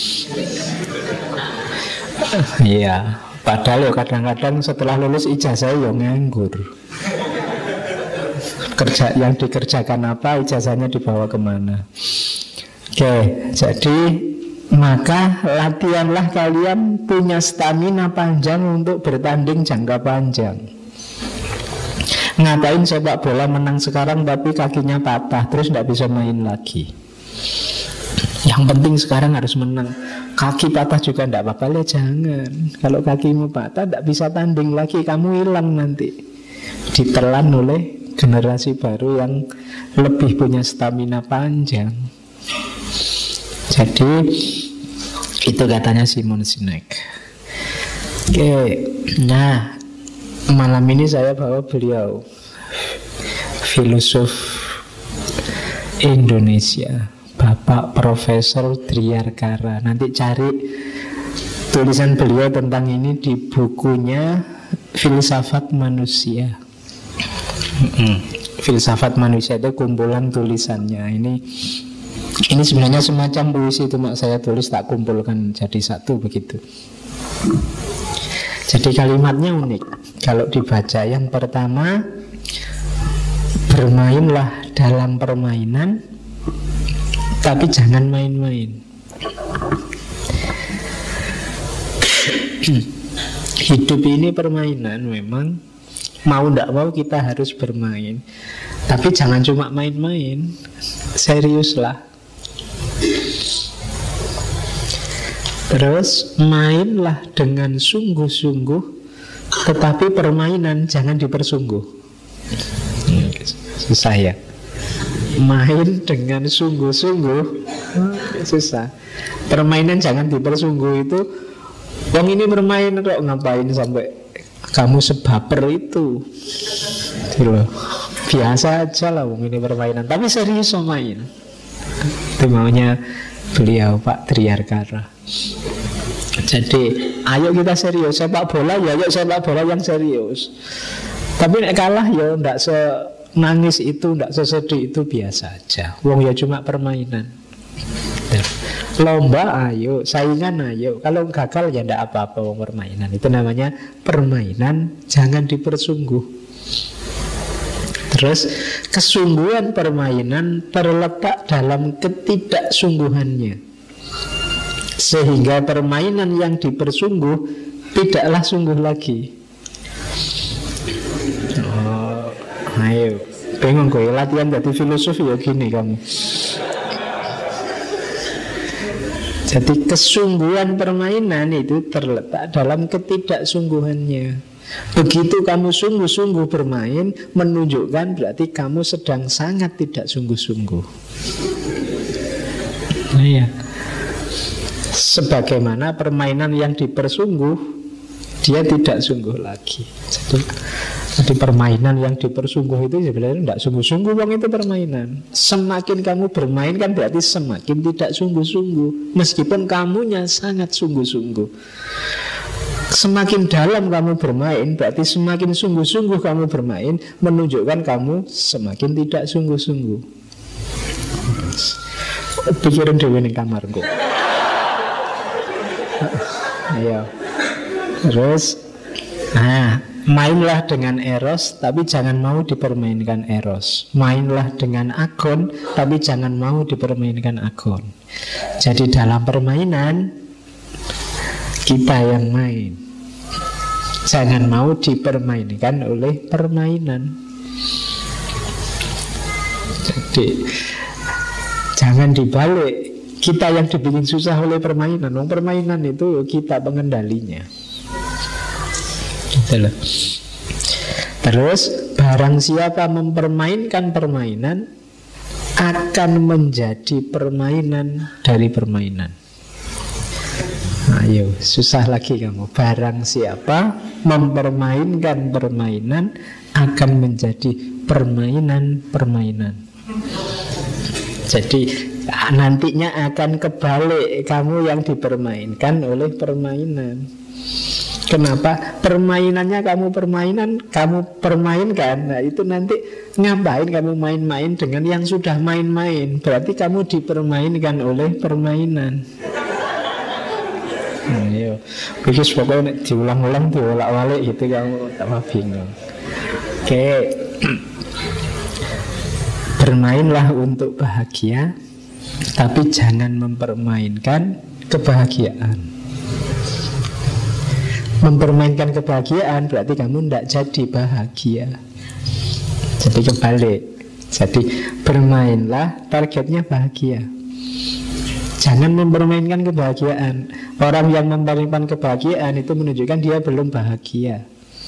Iya, padahal kadang-kadang setelah lulus ijazah ya nganggur. Kerja yang dikerjakan apa, ijazahnya dibawa kemana. Oke, jadi maka latihanlah kalian punya stamina panjang untuk bertanding jangka panjang. Ngapain sepak bola menang sekarang tapi kakinya patah, terus tidak bisa main lagi. Yang penting sekarang harus menang. Kaki patah juga tidak apa-apa, jangan. Kalau kakimu patah tidak bisa tanding lagi, kamu hilang nanti, ditelan oleh generasi baru yang lebih punya stamina panjang. Jadi itu katanya Simon Sinek. Oke, nah Malam ini saya bawa beliau, filosof Indonesia, Bapak Profesor Driyarkara. Nanti cari tulisan beliau tentang ini di bukunya Filsafat Manusia. Filsafat Manusia itu kumpulan tulisannya. Ini sebenarnya semacam puisi, cuma saya tulis tak kumpulkan jadi satu begitu. Jadi kalimatnya unik. Kalau dibaca yang pertama, bermainlah dalam permainan, tapi jangan main-main. Hidup ini permainan memang. Mau tidak mau kita harus bermain. Tapi jangan cuma main-main. Seriuslah. Terus mainlah dengan sungguh-sungguh, tetapi permainan jangan dipersungguh. Susah ya. Main dengan sungguh-sungguh susah. Permainan jangan dipersungguh itu. Wong ini bermain kok, ngapain sampai kamu sebaper itu? Loh, biasa aja lah wong ini permainan, tapi serius main. Itu maunya beliau Pak Driyarkara. Jadi ayo kita serius. Sepak bola ya, ayo sepak bola yang serius. Tapi nek kalah ya ndak senangis itu, ndak sesedih itu, biasa aja. Wong ya cuma permainan. Lomba ayo, saingan ayo. Kalau gagal ya ndak apa-apa, wong permainan. Itu namanya permainan, jangan dipersungguh. Terus kesungguhan permainan terletak dalam ketidaksungguhannya, sehingga permainan yang dipersungguh tidaklah sungguh lagi. Oh, ayo, bingung gue latihan jadi filosof ya gini kamu. Jadi kesungguhan permainan itu terletak dalam ketidaksungguhannya. Begitu kamu sungguh-sungguh bermain, menunjukkan berarti kamu sedang sangat tidak sungguh-sungguh. Nah ya, sebagaimana permainan yang dipersungguh, dia tidak sungguh lagi. Jadi permainan yang dipersungguh itu sebenarnya tidak sungguh-sungguh, wong itu permainan. Semakin kamu bermain kan berarti semakin tidak sungguh-sungguh, meskipun kamunya sangat sungguh-sungguh. Semakin dalam kamu bermain, berarti semakin sungguh-sungguh kamu bermain, menunjukkan kamu semakin tidak sungguh-sungguh. Pikirin dewe ning kamarku. Ayo. Terus mainlah dengan eros, tapi jangan mau dipermainkan eros. Mainlah dengan agon, tapi jangan mau dipermainkan agon. Jadi dalam permainan kita yang main, jangan mau dipermainkan oleh permainan. Jadi jangan dibalik, kita yang dibikin susah oleh permainan. Permainan itu kita pengendalinya. Gitu loh. Terus barang siapa mempermainkan permainan akan menjadi permainan dari permainan. Ayo, susah lagi kamu. Barang siapa mempermainkan permainan akan menjadi permainan-permainan. Jadi nantinya akan kebalik, kamu yang dipermainkan oleh permainan. Kenapa? Permainannya kamu permainkan. Nah itu nanti ngapain kamu main-main dengan yang sudah main-main? Berarti kamu dipermainkan oleh permainan. Ayo, pikir pokoknya diulang-ulang, diolak-walik gitu kamu tambah bingung. Oke. Bermainlah untuk bahagia, tapi jangan mempermainkan kebahagiaan. Mempermainkan kebahagiaan berarti kamu tidak jadi bahagia. Jadi kebalik. Jadi bermainlah, targetnya bahagia. Jangan mempermainkan kebahagiaan. Orang yang mempermainkan kebahagiaan itu menunjukkan dia belum bahagia.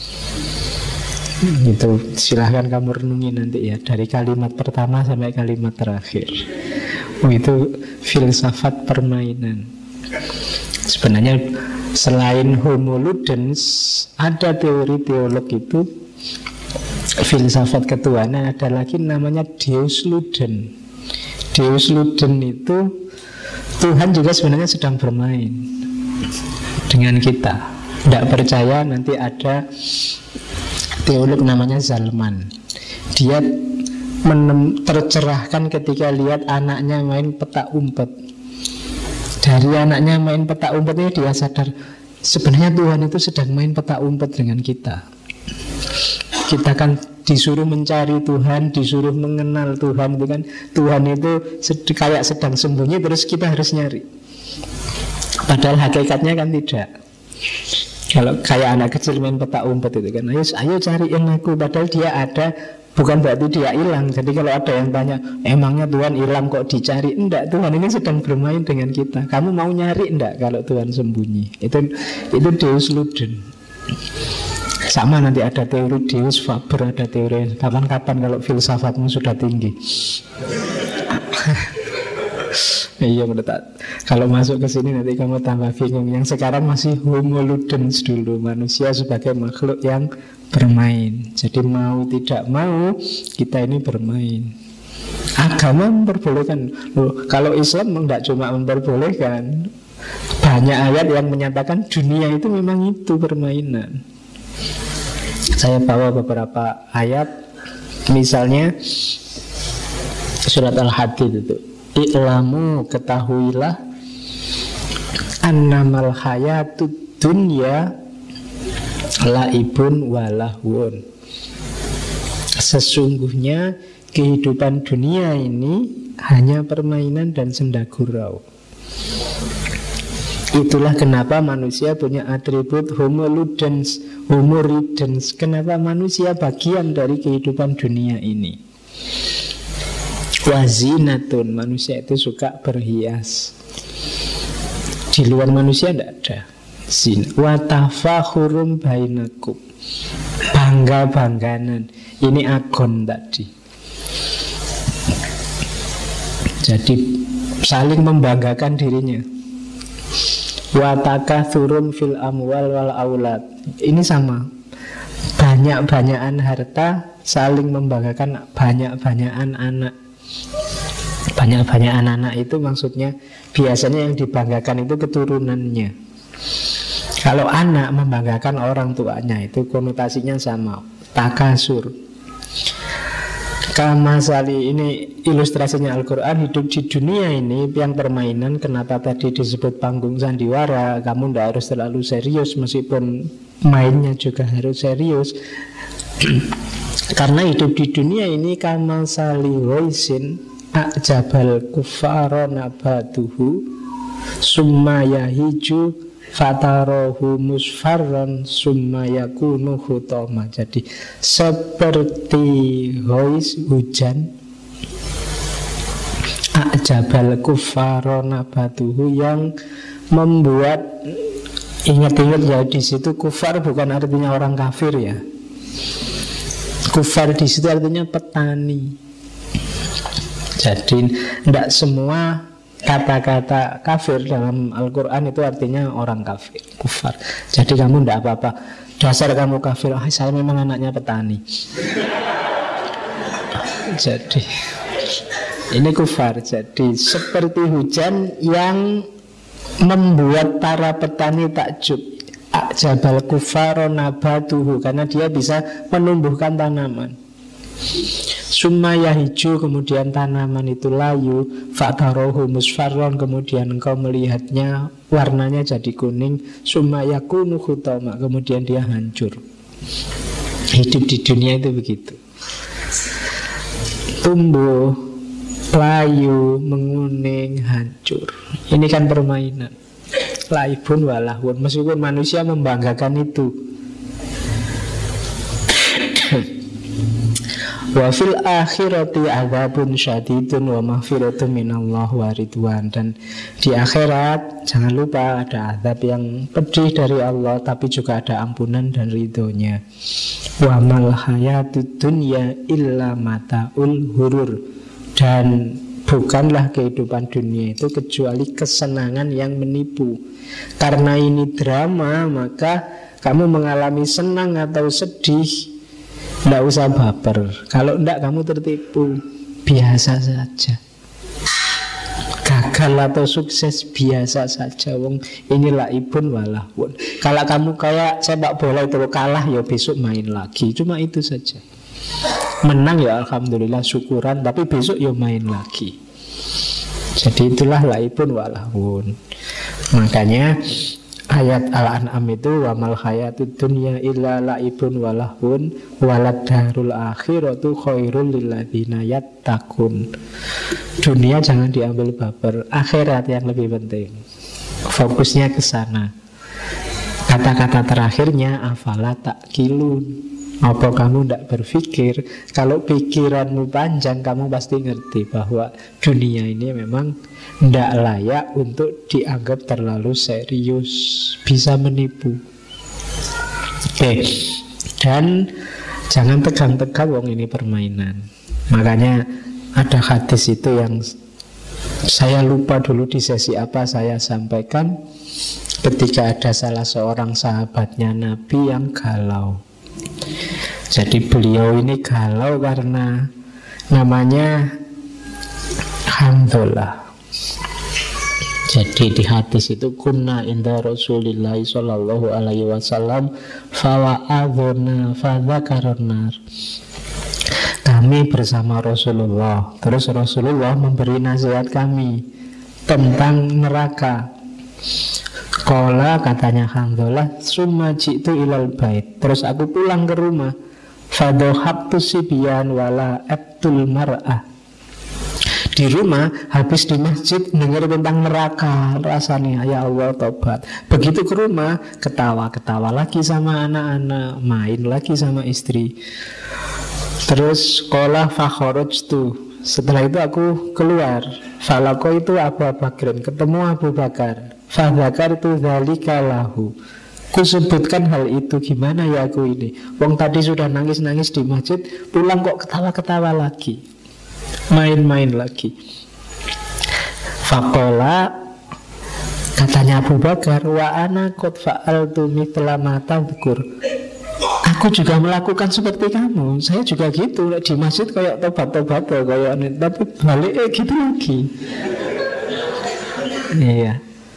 Itu silahkan kamu renungi nanti ya, dari kalimat pertama sampai kalimat terakhir. Itu filsafat permainan. Sebenarnya Selain Homo ludens, ada teori teolog itu, filsafat ketuhanan, ada lagi namanya Deus Luden. Deus Luden itu Tuhan juga sebenarnya sedang bermain dengan kita. Tidak percaya, nanti ada teolog namanya Zalman. Dia tercerahkan ketika lihat anaknya main petak umpet. Dari anaknya main petak umpetnya dia sadar sebenarnya Tuhan itu sedang main petak umpet dengan kita. Kita kan disuruh mencari Tuhan, disuruh mengenal Tuhan, itu kan Tuhan itu kayak sedang sembunyi, terus kita harus nyari. Padahal hakikatnya kan tidak. Kalau kayak anak kecil main petak umpet itu kan, ayo cariin aku, padahal dia ada. Bukan berarti dia hilang. Jadi kalau ada yang tanya, emangnya Tuhan hilang kok dicari? Enggak, Tuhan ini sedang bermain dengan kita. Kamu mau nyari enggak kalau Tuhan sembunyi? Itu Deus Luden. Sama nanti ada teori Deus Faber, ada teori kapan-kapan kalau filsafatmu sudah tinggi. Iya mendetak. Kalau masuk ke sini nanti kamu tambah bingung. Yang sekarang masih Homo ludens dulu, manusia sebagai makhluk yang bermain. Jadi mau tidak mau kita ini bermain. Agama memperbolehkan. Loh, kalau Islam tidak cuma memperbolehkan, banyak ayat yang menyatakan dunia itu memang itu permainan. Saya bawa beberapa ayat. Misalnya surat Al-Hadid itu, I'lamu, ketahuilah, annamal hayatud dunya laibun walahun. Sesungguhnya kehidupan dunia ini hanya permainan dan senda gurau. Itulah kenapa manusia punya atribut Homo ludens, Homo ridens. Kenapa manusia bagian dari kehidupan dunia ini. Wazinatun, manusia itu suka berhias. Di luar manusia tidak ada zina. Watafahurum bainakum, bangga-bangganan. Ini agon tadi. Jadi saling membanggakan dirinya. Watakathurun fil amwal wal aulad. Ini sama. Banyak-banyakan harta, saling membanggakan banyak-banyakan anak. Banyak-banyakan anak itu maksudnya biasanya yang dibanggakan itu keturunannya. Kalau anak membanggakan orang tuanya, itu konotasinya sama, takasur. Kamasali, ini ilustrasinya Al-Quran. Hidup di dunia ini yang permainan. Kenapa tadi disebut panggung sandiwara? Kamu tidak harus terlalu serius, meskipun mainnya juga harus serius. Karena hidup di dunia ini kamasali waisin a'jabal kufara nabatuhu summa yahiju fatarohu musfarran summa yakunu hutoma. Jadi seperti hujan a'jabal kufara nabatuhu, yang membuat, ingat-ingat ya, di situ kufar bukan artinya orang kafir ya. Kufar di situ artinya petani. Jadi tidak semua kata-kata kafir dalam Al-Quran itu artinya orang kafir, kufar. Jadi kamu tidak apa-apa, dasar kamu kafir, saya memang anaknya petani. Jadi ini kufar. Jadi seperti hujan yang membuat para petani takjub. Jabal kufaro nabatuhu, karena dia bisa menumbuhkan tanaman. Sumaya hijau, kemudian tanaman itu layu. Fa'tarohu musfarron, kemudian engkau melihatnya warnanya jadi kuning. Sumaya kunu hutoma, kemudian dia hancur. Hidup di dunia itu begitu. Tumbuh, layu, menguning, hancur. Ini kan permainan. Laibun walahun, meskipun manusia membanggakan itu. Wa fil akhirati adzabun syadidun wa maghfiratun minallah wa ridwan. Dan di akhirat jangan lupa ada azab yang pedih dari Allah, tapi juga ada ampunan dan ridhonya. Wa mal hayatud dunya illa mataul hurur. Dan Bukanlah kehidupan dunia itu kecuali kesenangan yang menipu. Karena ini drama, maka kamu mengalami senang atau sedih, tidak usah baper. Kalau tidak kamu tertipu, biasa saja. Gagal atau sukses biasa saja. Wong ini laibun walahun. Kalau kamu kayak sepak bola itu kalah, ya besok main lagi. Cuma itu saja. Menang ya alhamdulillah syukuran, tapi besok ya main lagi. Jadi itulah laibun walahun. Makanya ayat Al-An'am itu wa mal hayatud dunya illa laibun walahun walad darul akhiratu khairul lil ladzina yattaqun. Dunia jangan diambil baper, akhirat yang lebih penting. Fokusnya ke sana. Kata-kata terakhirnya afala ta'qilun. Apa kamu tidak berpikir? Kalau pikiranmu panjang, kamu pasti ngerti bahwa dunia ini memang tidak layak untuk dianggap terlalu serius, bisa menipu. Oke. Dan jangan tegang-tegang, wong ini permainan. Makanya ada hadis itu yang saya lupa dulu di sesi apa saya sampaikan, ketika ada salah seorang sahabatnya Nabi yang galau. Jadi beliau ini galau karena namanya Hanzalah. Jadi di hadis itu kunna inda Rasulillah sallallahu alaihi wasallam fawa'adhuna fadzakarnar. Kami bersama Rasulullah, terus Rasulullah memberi nasihat kami tentang neraka. Qala, katanya Hanzalah, summa ji'tu ilal bait. Terus aku pulang ke rumah. Fadohabtu sibyan wala abtul mar'ah. Di rumah, habis di masjid dengar tentang neraka, rasanya ya Allah tobat. Begitu ke rumah, ketawa-ketawa lagi sama anak-anak, main lagi sama istri. Terus qala fakharajtu. Setelah itu aku keluar. Falako itu Abu Bakrin, ketemu Abu Bakar. Fadzakartu dzalika lahu. Kusebutkan hal itu, gimana ya aku ini, wong tadi sudah nangis-nangis di masjid, pulang kok ketawa-ketawa lagi, main-main lagi. Faqala, katanya Abu Bakar, wa ana qad fa'altu mithla ma tadhkur. Aku juga melakukan seperti kamu. Saya juga gitu, di masjid kayak tobat-tobat kayak ini, tapi balik gitu lagi. Iya.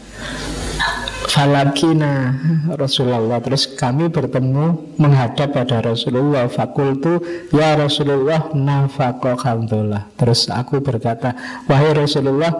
Falakina Rasulullah. Terus kami bertemu menghadap pada Rasulullah. Fakultu ya Rasulullah nafaqo Hanzalah. Terus aku berkata, wahai Rasulullah,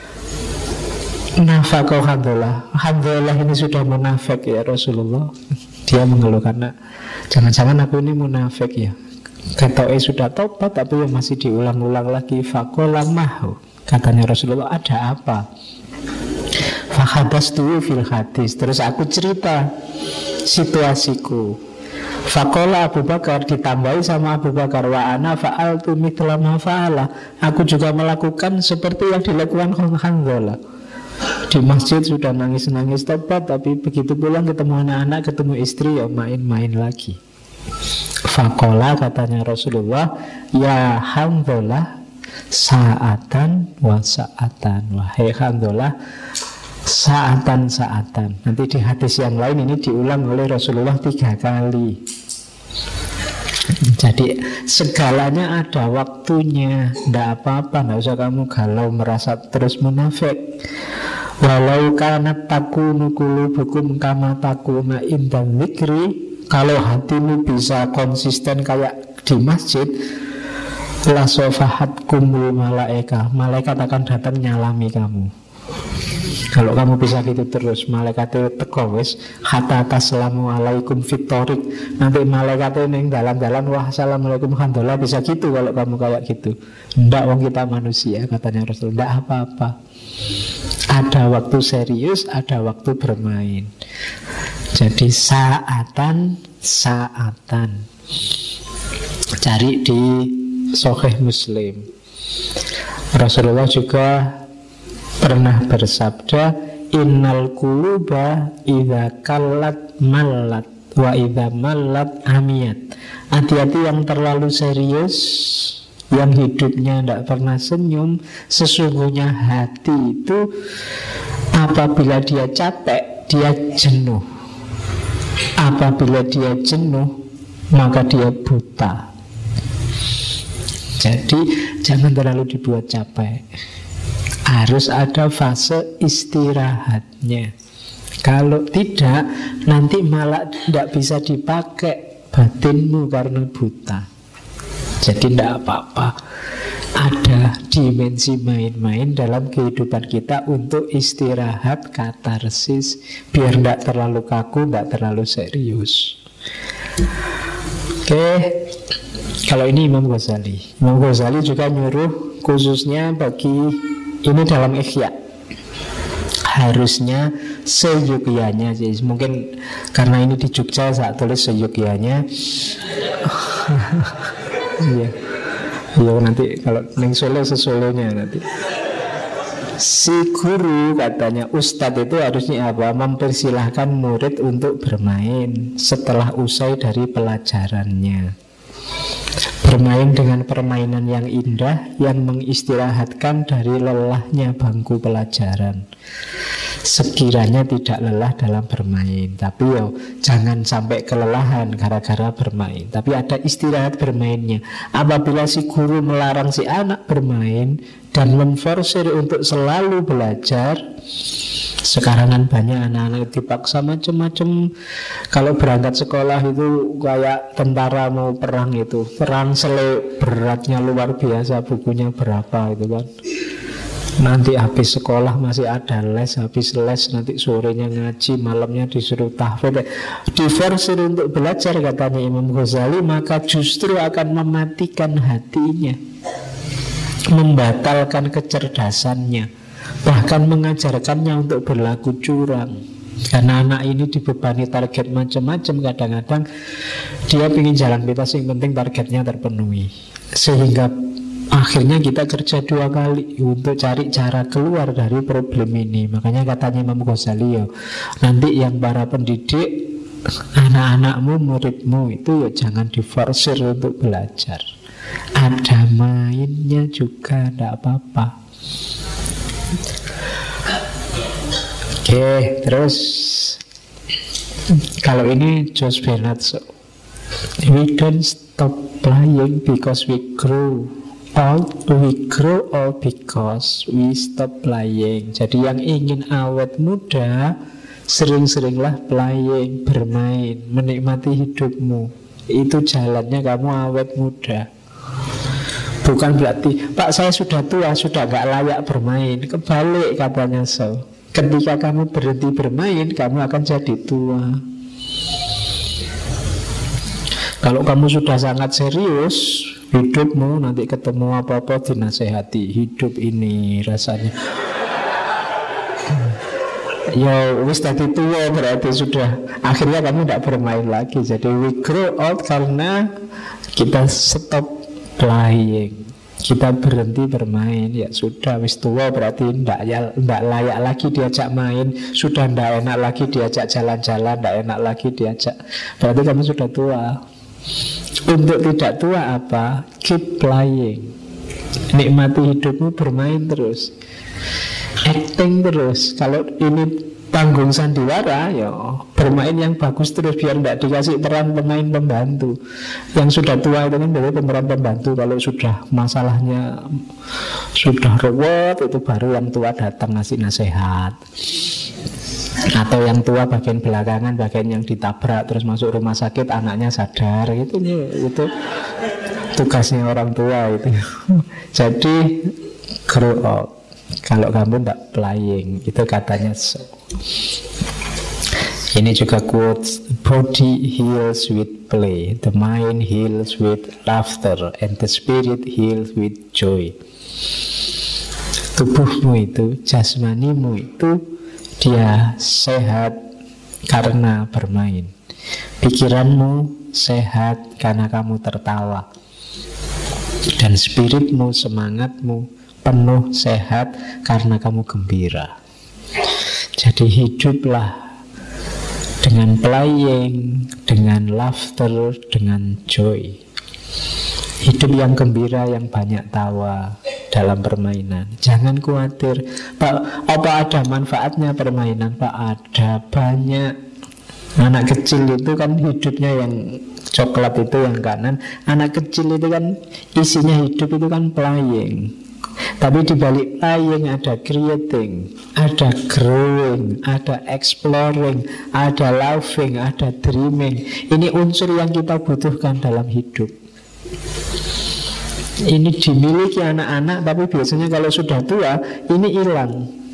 nafaqo Hanzalah, Hanzalah ini sudah munafik ya Rasulullah. Dia mengeluh karena jangan-jangan aku ini munafik ya. Kata sudah tobat tapi masih diulang-ulang lagi. Faqala mahu. Katanya Rasulullah, ada apa? Fahabastu fil hadis. Terus aku cerita situasiku. Faqala Abu Bakar, ditambahi sama Abu Bakar, wa ana fa'altu mithla ma fa'ala. Aku juga melakukan seperti yang dilakukan Hanzalah. Di masjid sudah nangis-nangis tobat, tapi begitu pulang ketemu anak-anak, ketemu istri, ya main-main lagi. Faqala, katanya Rasulullah, ya Hanzalah sa'atan wa sa'atan. Wahai Hanzalah, saatan-saatan. Nanti di hadis yang lain ini diulang oleh Rasulullah 3 kali. Jadi segalanya ada waktunya. Tidak apa-apa, tidak usah kamu galau merasa terus munafik. Walau kanat takunu qulubukum kama takuna inda dzikri. Kalau hatimu bisa konsisten kayak di masjid, la sofahatkumul malaika. Malaikat akan datang nyalami kamu. Kalau kamu bisa gitu terus, malaikat itu teko wis hatta assalamualaikum fitorik. Nanti malaikat itu dalam-dalam, wah assalamualaikum Hanzalah, bisa gitu kalau kamu kayak gitu. Ndak, wong kita manusia, katanya Rasul. Ndak apa-apa. Ada waktu serius, ada waktu bermain. Jadi saatan. Cari di Sahih Muslim. Rasulullah juga pernah bersabda, innal quluba idza kallat mallat wa idza mallat amiyat. Hati-hati yang terlalu serius yang hidupnya tidak pernah senyum. Sesungguhnya hati itu apabila dia capek, dia jenuh. Apabila dia jenuh, maka dia buta. Jadi jangan terlalu dibuat capek. Harus ada fase istirahatnya. Kalau tidak, nanti malah tidak bisa dipakai batinmu karena buta. Jadi tidak apa-apa. Ada dimensi main-main dalam kehidupan kita untuk istirahat, katarsis, biar tidak terlalu kaku, tidak terlalu serius. Oke. Kalau ini Imam Ghazali. Imam Ghazali juga nyuruh khususnya bagi ini dalam Ihya. Harusnya seyogyanya. Mungkin karena ini di Jogja saya tulis seyogyanya. Iya. Ya nanti kalau neng Solo sesolonya nanti. Si guru katanya ustadz itu harusnya apa? Mempersilahkan murid untuk bermain setelah usai dari pelajarannya. Bermain dengan permainan yang indah yang mengistirahatkan dari lelahnya bangku pelajaran. Sekiranya tidak lelah dalam bermain, tapi jangan sampai kelelahan gara-gara bermain. Tapi ada istirahat bermainnya. Apabila si guru melarang si anak bermain dan memforsir untuk selalu belajar, sekarang kan banyak anak-anak dipaksa macam-macam. Kalau berangkat sekolah itu kayak tentara mau perang itu. Ransel beratnya luar biasa, bukunya berapa itu kan. Nanti habis sekolah masih ada les, habis les nanti sorenya ngaji, malamnya disuruh tahfidz. Diforsir untuk belajar katanya Imam Ghazali, maka justru akan mematikan hatinya, membatalkan kecerdasannya, bahkan mengajarkannya untuk berlaku curang. Karena anak ini dibebani target macam-macam. Kadang-kadang dia ingin jalan pintas, yang penting targetnya terpenuhi. Sehingga akhirnya kita kerja 2 kali untuk cari cara keluar dari problem ini. Makanya katanya Imam Ghazali, nanti yang para pendidik, anak-anakmu, muridmu itu jangan diforsir untuk belajar. Ada mainnya juga, tidak apa-apa. Oke, terus kalau ini Josh Bernard, we don't stop playing because we grow old, we grow old because we stop playing. Jadi yang ingin awet muda, sering-seringlah playing, bermain, menikmati hidupmu. Itu jalannya kamu awet muda. Bukan berarti Pak saya sudah tua, sudah gak layak bermain. Kebalik katanya ketika kamu berhenti bermain, kamu akan jadi tua. Kalau kamu sudah sangat serius hidupmu, nanti ketemu apa-apa dinasehati. Hidup ini rasanya ya wis tadi tua, berarti sudah akhirnya kamu tidak bermain lagi. Jadi we grow old karena kita stop playing, kita berhenti bermain. Ya sudah wis tua, berarti tidak layak lagi diajak main. Sudah tidak enak lagi diajak jalan-jalan, tidak enak lagi diajak. Berarti kamu sudah tua. Untuk tidak tua apa? Keep playing. Nikmati hidupmu, bermain terus, acting terus. Kalau ini panggung sandiwara, ya bermain yang bagus terus, biar tidak dikasih peran pemain pembantu. Yang sudah tua itu kan dari pemeran pembantu. Kalau sudah masalahnya sudah ruwet, itu baru yang tua datang ngasih nasihat. Atau yang tua bagian belakangan, bagian yang ditabrak terus masuk rumah sakit, anaknya sadar. Itu tugasnya orang tua itu. Jadi grow up. Kalau kamu tidak playing, itu katanya Ini juga quotes, body heals with play, the mind heals with laughter, and the spirit heals with joy. Tubuhmu itu, jasmanimu itu, dia sehat karena bermain. Pikiranmu sehat karena kamu tertawa. Dan spiritmu, semangatmu penuh sehat karena kamu gembira. Jadi hiduplah dengan playing, dengan laughter, dengan joy. Hidup yang gembira, yang banyak tawa dalam permainan. Jangan khawatir, Pak, apa ada manfaatnya permainan? Pak, ada banyak. Anak kecil itu kan hidupnya yang coklat itu yang kanan. Anak kecil itu kan isinya hidup itu kan playing. Tapi di balik playing ada creating, ada growing, ada exploring, ada loving, ada dreaming. Ini unsur yang kita butuhkan dalam hidup. Ini dimiliki anak-anak, tapi biasanya kalau sudah tua ini hilang.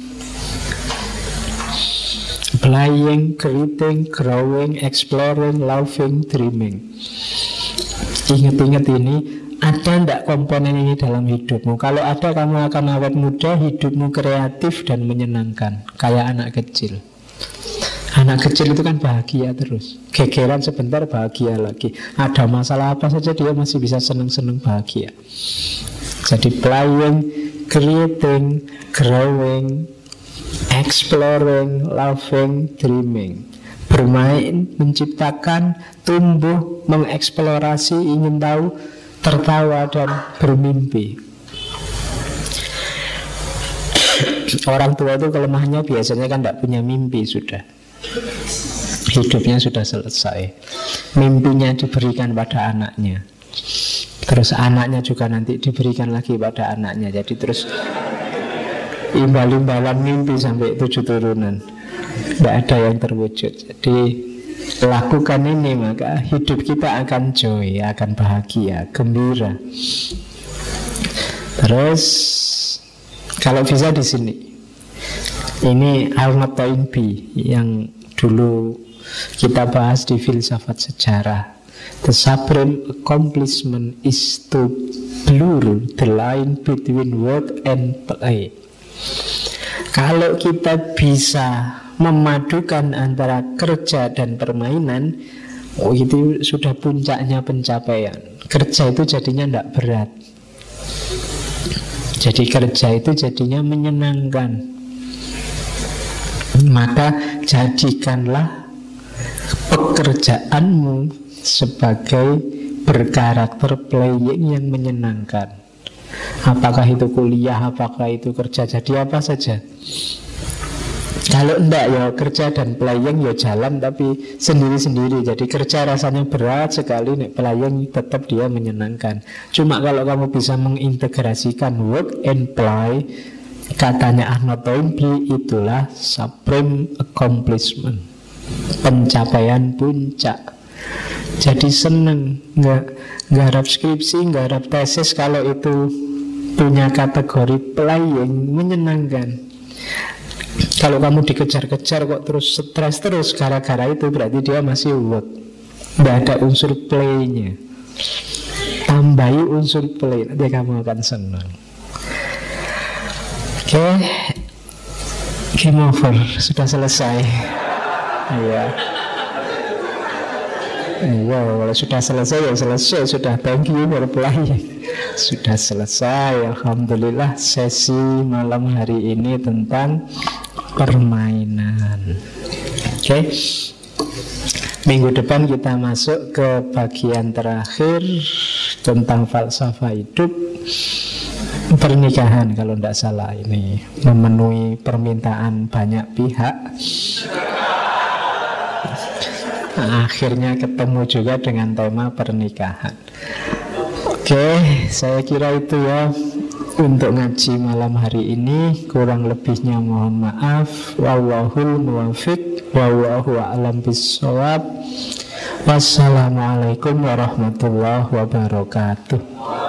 Playing, creating, growing, exploring, loving, dreaming. Ingat-ingat ini. Ada tidak komponen ini dalam hidupmu? Kalau ada, kamu akan awet muda, hidupmu kreatif dan menyenangkan. Kayak anak kecil. Anak kecil itu kan bahagia terus. Gegeran sebentar bahagia lagi. Ada masalah apa saja dia masih bisa senang-senang bahagia. Jadi playing, creating, growing, exploring, loving, dreaming. Bermain, menciptakan, tumbuh, mengeksplorasi, ingin tahu, tertawa dan bermimpi. Orang tua itu kelemahannya biasanya kan tidak punya mimpi sudah. Hidupnya sudah selesai. Mimpinya diberikan pada anaknya. Terus anaknya juga nanti diberikan lagi pada anaknya. Jadi terus imbal-imbalan mimpi sampai 7 turunan. Tidak ada yang terwujud. Jadi lakukan ini, maka hidup kita akan joy, akan bahagia, gembira. Terus kalau bisa di sini, ini Al-Nataim B yang dulu kita bahas di filsafat sejarah. The supreme accomplishment is to blur the line between work and play. Kalau kita bisa memadukan antara kerja dan permainan, itu sudah puncaknya pencapaian. Kerja itu jadinya tidak berat. Jadi kerja itu jadinya menyenangkan. Maka jadikanlah pekerjaanmu sebagai berkarakter playing yang menyenangkan. Apakah itu kuliah, apakah itu kerja, jadi apa saja. Kalau enggak ya kerja dan playing ya jalan tapi sendiri-sendiri. Jadi kerja rasanya berat sekali, nek playing tetap dia menyenangkan. Cuma kalau kamu bisa mengintegrasikan work and play, katanya Arnold B, itulah supreme accomplishment, pencapaian puncak. Jadi seneng, nggak harap skripsi, nggak harap tesis kalau itu punya kategori playing, menyenangkan. Kalau kamu dikejar-kejar kok terus stres terus gara-gara itu, berarti dia masih work. Nggak ada unsur play-nya. Tambahi unsur play, nanti kamu akan senang. Oke, game over, sudah selesai. Iya. Kalau sudah selesai ya selesai. Sudah, thank you for playing. Sudah selesai, alhamdulillah, sesi malam hari ini tentang permainan. Oke. Minggu depan kita masuk ke bagian terakhir tentang falsafah hidup, pernikahan kalau tidak salah. Ini memenuhi permintaan banyak pihak. Akhirnya ketemu juga dengan tema pernikahan. Oke, saya kira itu ya untuk ngaji malam hari ini. Kurang lebihnya mohon maaf. Wallahul muwaffiq, wallahu a'lam bissawab. Wassalamualaikum warahmatullahi wabarakatuh.